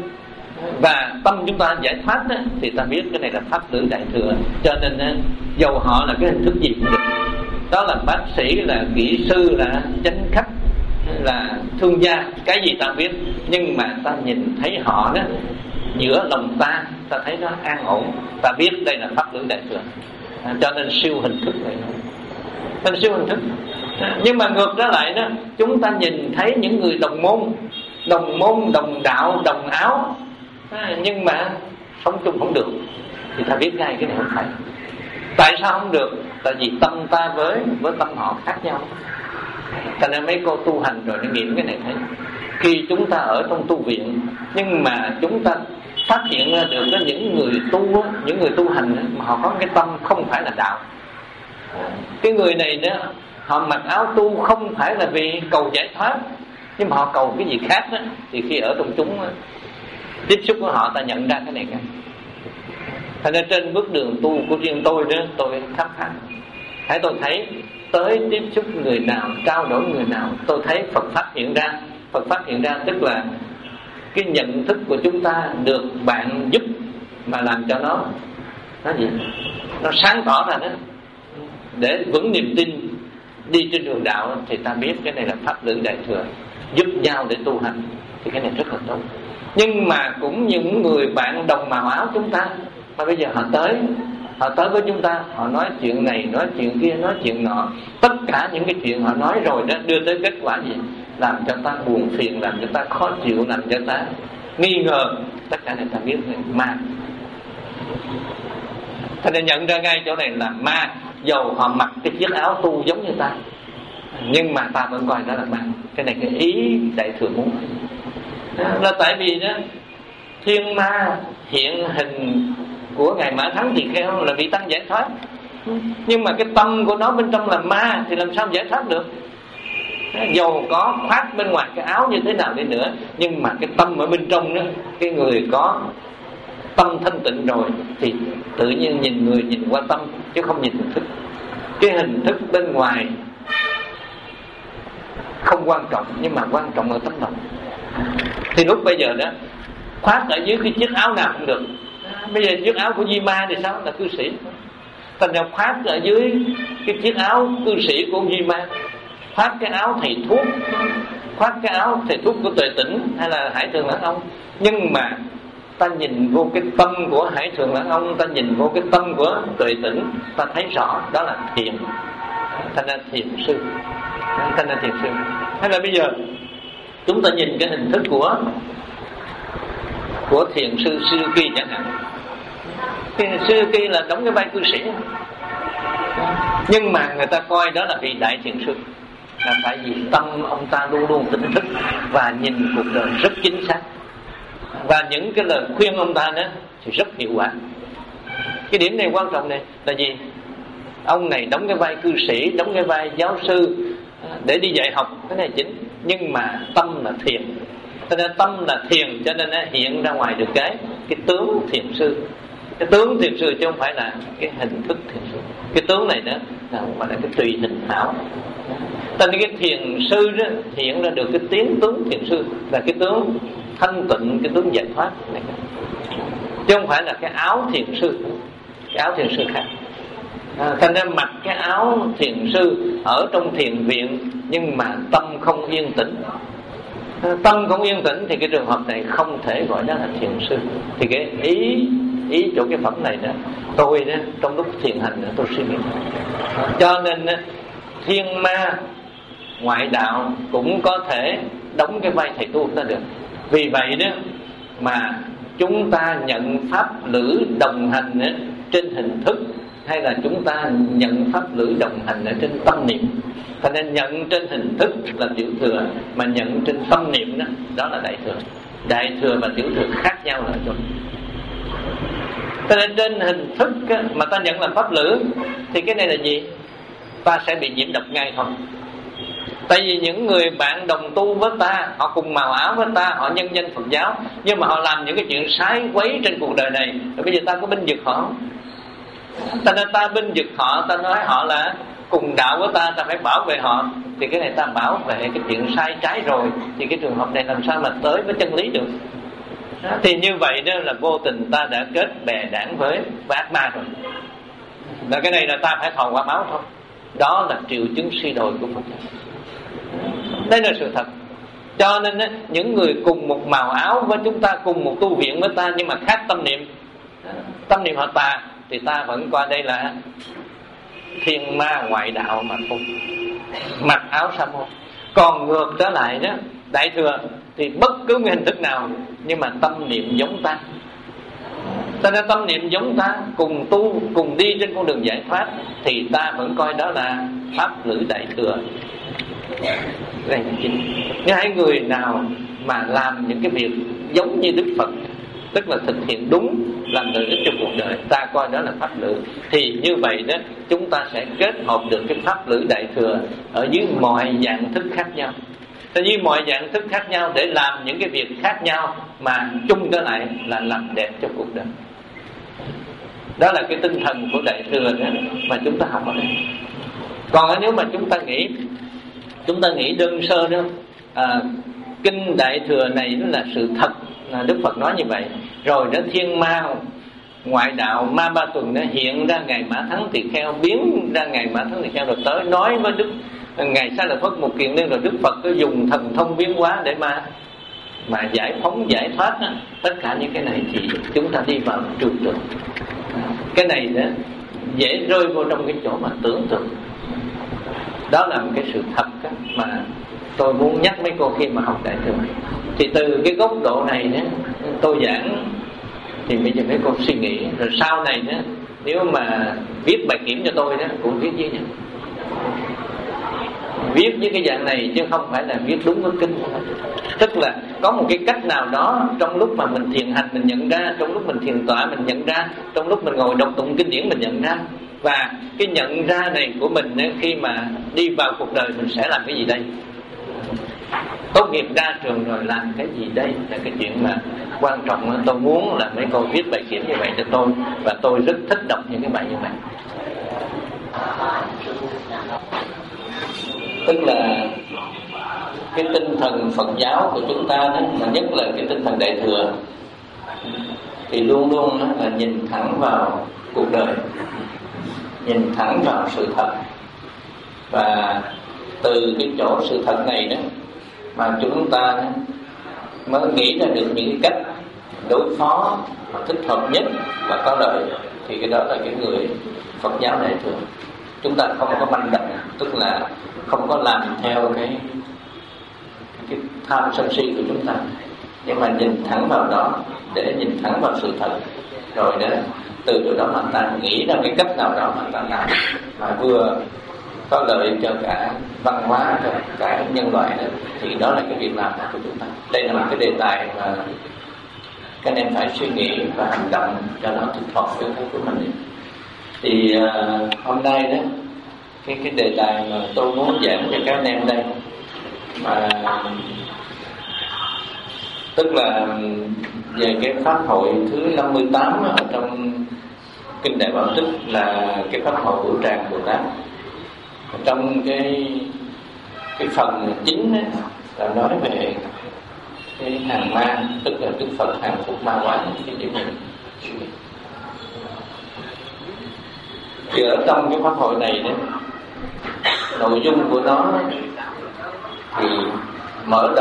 [SPEAKER 1] và tâm chúng ta giải thoát đó, thì ta biết cái này là pháp lữ đại thừa. Cho nên đó, dầu họ là cái hình thức gì cũng được, đó là bác sĩ, là kỹ sư, là chánh khách, là thương gia, cái gì ta biết, nhưng mà ta nhìn thấy họ đó, giữa lòng ta, ta thấy nó an ổn, ta biết đây là pháp lữ đại thừa. À, cho nên siêu hình thức này, nên siêu hình thức. À, nhưng mà ngược trở lại đó, chúng ta nhìn thấy những người đồng môn, đồng môn, đồng đạo, đồng áo, à, nhưng mà sống chung không được, thì ta biết ngay cái này không phải. Tại sao không được? Tại vì tâm ta với với tâm họ khác nhau. Cho nên mấy cô tu hành rồi nó nghiệm cái này thấy, khi chúng ta ở trong tu viện, nhưng mà chúng ta phát hiện ra được có những người tu, những người tu hành mà họ có cái tâm không phải là đạo. Cái người này đó, họ mặc áo tu không phải là vì cầu giải thoát, nhưng mà họ cầu cái gì khác đó, thì khi ở trong chúng tiếp xúc của họ, ta nhận ra cái này ngay. Thành ra trên bước đường tu của riêng tôi đó, tôi khám phá, hãy tôi thấy tới tiếp xúc người nào, trao đổi người nào, tôi thấy Phật phát hiện ra. Phật phát hiện ra tức là cái nhận thức của chúng ta được bạn giúp mà làm cho nó nó gì nó sáng tỏ ra đó, để vững niềm tin đi trên đường đạo, thì ta biết cái này là pháp lữ đại thừa, giúp nhau để tu hành, thì cái này rất là tốt. Nhưng mà cũng những người bạn đồng màu áo chúng ta, mà bây giờ họ tới họ tới với chúng ta, họ nói chuyện này, nói chuyện kia, nói chuyện nọ, tất cả những cái chuyện họ nói rồi đó đưa tới kết quả gì? Làm cho ta buồn phiền, làm cho ta khó chịu, làm cho ta nghi ngờ. Tất cả này ta biết là ma. Thành nên nhận ra ngay chỗ này là ma. Dầu họ mặc cái chiếc áo tu giống như ta, nhưng mà ta vẫn coi đó là ma. Cái này cái ý đại thừa muốn là tại vì đó, thiên ma hiện hình của ngài Mã Thắng Tỳ Kheo là vị tăng giải thoát, nhưng mà cái tâm của nó bên trong là ma, thì làm sao giải thoát được? Dầu có khoác bên ngoài cái áo như thế nào đi nữa, nhưng mà cái tâm ở bên trong đó, cái người có tâm thanh tịnh rồi, thì tự nhiên nhìn người nhìn qua tâm, chứ không nhìn hình thức. Cái hình thức bên ngoài không quan trọng, nhưng mà quan trọng ở tấm lòng. Thì lúc bây giờ đó, khoác ở dưới cái chiếc áo nào cũng được. Bây giờ chiếc áo của Di Ma thì sao? Là cư sĩ. Thành ra khoác ở dưới cái chiếc áo cư sĩ của Di Ma, khoác cái áo thầy thuốc, khoác cái áo thầy thuốc của Tuệ Tĩnh hay là Hải Thường Lãng Ông, nhưng mà ta nhìn vô cái tâm của Hải Thường Lãng Ông, ta nhìn vô cái tâm của Tuệ Tĩnh, ta thấy rõ đó là thiền. Thành ra thiền sư, thành ra thiền sư. Hay là bây giờ chúng ta nhìn cái hình thức của của thiền sư Suzuki chẳng hạn. Thì Suzuki là đóng cái vai cư sĩ, nhưng mà người ta coi đó là vị đại thiền sư, là tại vì tâm ông ta luôn luôn tỉnh thức và nhìn cuộc đời rất chính xác, và những cái lời khuyên ông ta đó thì rất hiệu quả. Cái điểm này quan trọng này là gì? Ông này đóng cái vai cư sĩ, đóng cái vai giáo sư để đi dạy học, cái này chính, nhưng mà tâm là thiền. Cho nên tâm là thiền, cho nên nó hiện ra ngoài được cái cái tướng thiền sư. Cái tướng thiền sư chứ không phải là cái hình thức thiền sư. Cái tướng này đó là không phải là cái tùy hình hảo. Cho nên cái thiền sư đó hiện ra được cái tiếng tướng thiền sư là cái tướng thanh tịnh, cái tướng giải thoát này, chứ không phải là cái áo thiền sư. Cái áo thiền sư khác. À, thành ra mặc cái áo thiền sư ở trong thiền viện, nhưng mà tâm không yên tĩnh. tâm cũng yên tĩnh, thì cái trường hợp này không thể gọi đó là thiền sư. Thì cái ý ý chỗ cái phẩm này đó, tôi đó trong lúc thiền hành đó, tôi suy nghĩ. Cho nên thiên ma ngoại đạo cũng có thể đóng cái vai thầy tu ta được. Vì vậy đó mà chúng ta nhận pháp lữ đồng hành đó, trên hình thức, hay là chúng ta nhận pháp lữ đồng hành ở trên tâm niệm. Cho nên nhận trên hình thức là tiểu thừa, mà nhận trên tâm niệm đó, đó là đại thừa. Đại thừa và tiểu thừa khác nhau là chỗ. Cho nên trên hình thức á, mà ta nhận làm pháp lữ, thì cái này là gì? Ta sẽ bị nhiễm độc ngay thôi. Tại vì những người bạn đồng tu với ta, họ cùng màu áo với ta, họ nhân danh Phật giáo, nhưng mà họ làm những cái chuyện sái quấy trên cuộc đời này, rồi bây giờ ta có binh vực họ không? Ta nên ta binh vực họ, ta nói họ là cùng đạo với ta, ta phải bảo vệ họ. Thì cái này ta bảo vệ cái chuyện sai trái rồi, thì cái trường hợp này làm sao mà tới với chân lý được? Đó, thì như vậy đó là vô tình ta đã kết bè đảng với ác ma rồi. Và cái này là ta phải thọ quả báo thôi. Đó là triệu chứng suy đồi của Phật giáo. Đây là sự thật. Cho nên á, những người cùng một màu áo với chúng ta, cùng một tu viện với ta, nhưng mà khác tâm niệm, tâm niệm họ tà, thì ta vẫn coi đây là thiên ma ngoại đạo mà thôi, mặc áo sa môn. Còn ngược trở lại đó, đại thừa thì bất cứ một hình thức nào, nhưng mà tâm niệm giống ta. Cho nên tâm niệm giống ta, cùng tu, cùng đi trên con đường giải thoát, thì ta vẫn coi đó là pháp lữ đại thừa. Đây là chính. Nếu hai người nào mà làm những cái việc giống như Đức Phật, tức là thực hiện đúng, làm lợi ích cho cuộc đời, ta coi đó là pháp lữ. Thì như vậy đó, chúng ta sẽ kết hợp được cái pháp lữ đại thừa ở dưới mọi dạng thức khác nhau. Tại vì mọi dạng thức khác nhau để làm những cái việc khác nhau, mà chung trở lại là làm đẹp cho cuộc đời. Đó là cái tinh thần của đại thừa đó mà chúng ta học ở đây. Còn nếu mà chúng ta nghĩ Chúng ta nghĩ đơn sơ đó, à, kinh đại thừa này nó là sự thật, là Đức Phật nói như vậy. Rồi nó thiên ma ngoại đạo, ma ba tuần nó hiện ra ngày Mã Thắng Tỳ Kheo, biến ra ngày Mã Thắng Tỳ Kheo, rồi tới nói với Đức ngày Xá Lợi Phất một kiền liên, rồi Đức Phật cứ dùng thần thông biến hóa để mà mà giải phóng giải thoát đó. Tất cả những cái này thì chúng ta đi vào trừu tượng. Cái này đó dễ rơi vô trong cái chỗ mà tưởng tượng. Đó là một cái sự thật đó, mà tôi muốn nhắc mấy cô khi mà học đại thừa. Thì từ cái góc độ này đó, tôi giảng thì bây giờ mấy cô suy nghĩ. Rồi sau này đó, nếu mà viết bài kiểm cho tôi đó, cũng viết với nhau, viết với cái dạng này, chứ không phải là viết đúng với kinh. Tức là có một cái cách nào đó trong lúc mà mình thiền hành mình nhận ra, trong lúc mình thiền tọa mình nhận ra, trong lúc mình ngồi đọc tụng kinh điển mình nhận ra. Và cái nhận ra này của mình ấy, khi mà đi vào cuộc đời mình sẽ làm cái gì đây? Tốt nghiệp ra trường rồi làm cái gì đây? Là cái chuyện mà quan trọng. Tôi muốn là mấy cô viết bài kiểm như vậy cho tôi, và tôi rất thích đọc những cái bài như vậy. Tức là cái tinh thần Phật giáo của chúng ta đó, mà nhất là cái tinh thần đại thừa, thì luôn luôn đó là nhìn thẳng vào cuộc đời, nhìn thẳng vào sự thật. Và từ cái chỗ sự thật này đó mà chúng ta đó mới nghĩ ra được những cái cách đối phó mà thích hợp nhất và có lợi. Thì cái đó là cái người Phật giáo đại thừa. Chúng ta không có manh động, tức là không có làm theo cái cái tham sân si của chúng ta, nhưng mà nhìn thẳng vào đó, để nhìn thẳng vào sự thật, rồi đó từ chỗ đó mà ta nghĩ ra cái cách nào đó mà ta làm mà vừa có lợi cho cả văn hóa, cho cả nhân loại đó, thì đó là cái việc làm của chúng ta. Đây là một cái đề tài mà các em phải suy nghĩ và hành động cho nó thích hợp với cái của mình. Thì uh, hôm nay đó cái cái đề tài mà tôi muốn giảng cho các anh em đây, mà tức là về cái pháp hội thứ năm mươi tám ở trong kinh Đại Bảo Tích, là cái pháp hội Hữu Tràng Bồ Tát. Trong cái cái phần chính ấy, là nói về cái hàng ma, tức là Đức Phật hàng phục ma quái cái điểm này. Thì ở trong cái pháp hội này đấy, nội dung của nó thì mở đầu